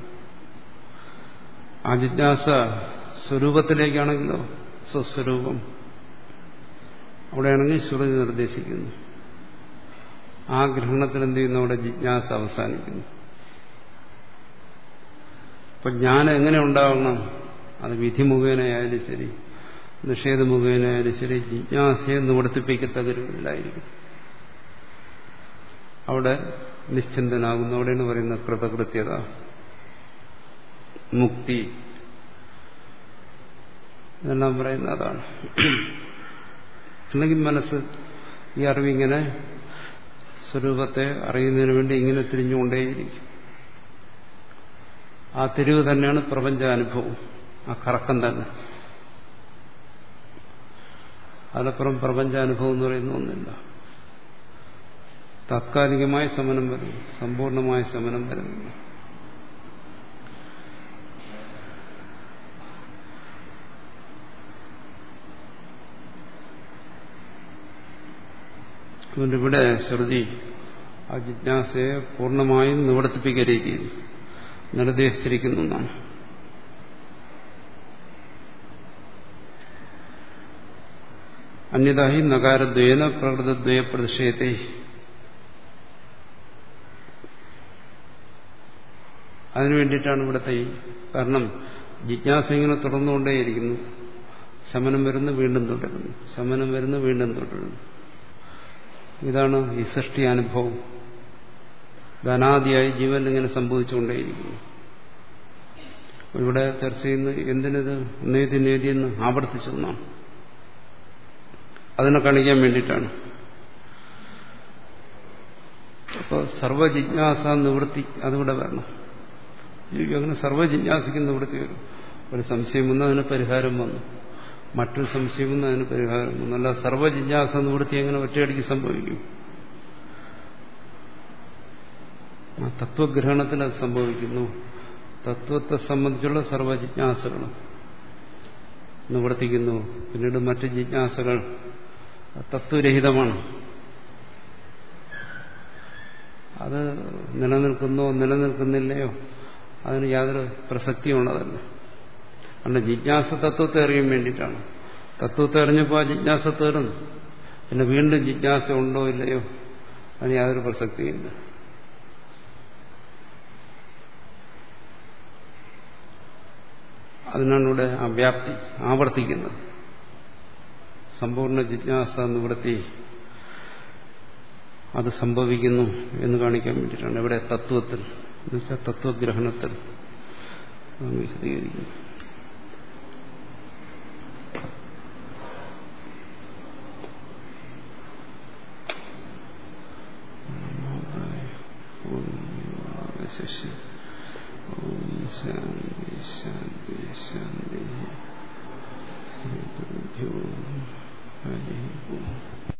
ആ ജിജ്ഞാസ സ്വരൂപത്തിലേക്കാണെങ്കിലോ സ്വസ്വരൂപം, അവിടെയാണെങ്കിൽ ശ്രുതി നിർദ്ദേശിക്കുന്നു. ആ ഗ്രഹണത്തിൽ എന്ത് ചെയ്യുന്നു? അവിടെ ജിജ്ഞാസ അവസാനിക്കുന്നു. അപ്പൊ ജ്ഞാനം എങ്ങനെ ഉണ്ടാവണം? അത് വിധി മുഖേനയായാലും ശരി, നിഷേധ മുഖേനയായാലും ശരി, ജിജ്ഞാസയെ നിവർത്തിപ്പിക്കത്തക്ക രൂപത്തിലായിരിക്കും. അവിടെ നിശ്ചിന്തനാകുന്നു. അവിടെയാണ് പറയുന്ന കൃതകൃത്യത, മുക്തി, ഇതെല്ലാം പറയുന്ന അതാണ്. അല്ലെങ്കിൽ മനസ്സ് ഈ അറിവിങ്ങനെ സ്വരൂപത്തെ അറിയുന്നതിന് വേണ്ടി ഇങ്ങനെ തിരിഞ്ഞുകൊണ്ടേയിരിക്കും. ആ തിരിവ് തന്നെയാണ് പ്രപഞ്ചാനുഭവം, ആ കറക്കം തന്നെ. അതിനപ്പുറം പ്രപഞ്ചാനുഭവം എന്ന് പറയുന്ന ഒന്നില്ല. താത്കാലികമായ ശമനം വരുന്നു, സമ്പൂർണമായ ശമനം വരുന്നില്ല. അതുകൊണ്ട് ഇവിടെ ശ്രുതി ആ ജിജ്ഞാസയെ പൂർണ്ണമായും നിവർത്തിപ്പിക്കരുത് നിർദ്ദേശിച്ചിരിക്കുന്നു എന്നാണ്. അന്യതായി നകാരദ്വേന പ്രകൃതദ്വയ പ്രതിഷേധത്തെ, അതിനു വേണ്ടിയിട്ടാണ് ഇവിടുത്തെ. കാരണം ജിജ്ഞാസ ഇങ്ങനെ തുടർന്നുകൊണ്ടേയിരിക്കുന്നു. ശമനം വരുന്നു, വീണ്ടും തുടരുന്നു, ശമനം വരുന്നു, വീണ്ടും തുടരുന്നു. ഇതാണ് ഈ സൃഷ്ടി അനുഭവം. ധനാദിയായി ജീവൻ ഇങ്ങനെ സംഭവിച്ചുകൊണ്ടേയിരിക്കുന്നു. ഇവിടെ ചർച്ച ചെയ്യുന്ന എന്തിനത് നേതി നേതി എന്ന് ആവർത്തിച്ചു എന്നാണ്. അതിനെ കാണിക്കാൻ വേണ്ടിയിട്ടാണ്. അപ്പോൾ സർവജിജ്ഞാസ നിവൃത്തി അതിവിടെ വരണം. അങ്ങനെ സർവജിജ്ഞാസയ്ക്ക് നിവൃത്തി വരും. ഒരു സംശയം വന്നു, അതിന് പരിഹാരം വന്നു. മറ്റൊരു സംശയം വന്നു, അതിന് പരിഹാരം വന്നു. അല്ല സർവജിജ്ഞാസ നിവൃത്തി എങ്ങനെ ഒറ്റയടിക്ക് സംഭവിക്കും? ആ തത്വഗ്രഹണത്തിൽ അത് സംഭവിക്കുന്നു. തത്വത്തെ സംബന്ധിച്ചുള്ള സർവജിജ്ഞാസകളും നിവർത്തിക്കുന്നു. പിന്നീട് മറ്റ് ജിജ്ഞാസകൾ തത്വരഹിതമാണ്. അത് നിലനിൽക്കുന്നോ നിലനിൽക്കുന്നില്ലയോ അതിന് യാതൊരു പ്രസക്തിയുള്ളതല്ല. കാരണം ജിജ്ഞാസ തത്വത്തെ അറിയാൻ വേണ്ടിയിട്ടാണ്. തത്വത്തെ അറിഞ്ഞപ്പോൾ ആ ജിജ്ഞാസ തീർന്നു. പിന്നെ വീണ്ടും ജിജ്ഞാസ ഉണ്ടോ ഇല്ലയോ അതിന് യാതൊരു പ്രസക്തിയില്ല. അതിനാണ് ഇവിടെ ആ വ്യാപ്തി ആവർത്തിക്കുന്നത്. സമ്പൂർണ്ണ ജിജ്ഞാസ നിവൃത്തി അത് സംഭവിക്കുന്നു എന്ന് കാണിക്കാൻ വേണ്ടിയിട്ടാണ് ഇവിടെ തത്വത്തിൽ, എന്നുവെച്ചാൽ തത്വഗ്രഹണത്തിൽ വിശദീകരിക്കുന്നു. ശാന്തി ശാന്തി ശാന്തി. ഹരി ഓം.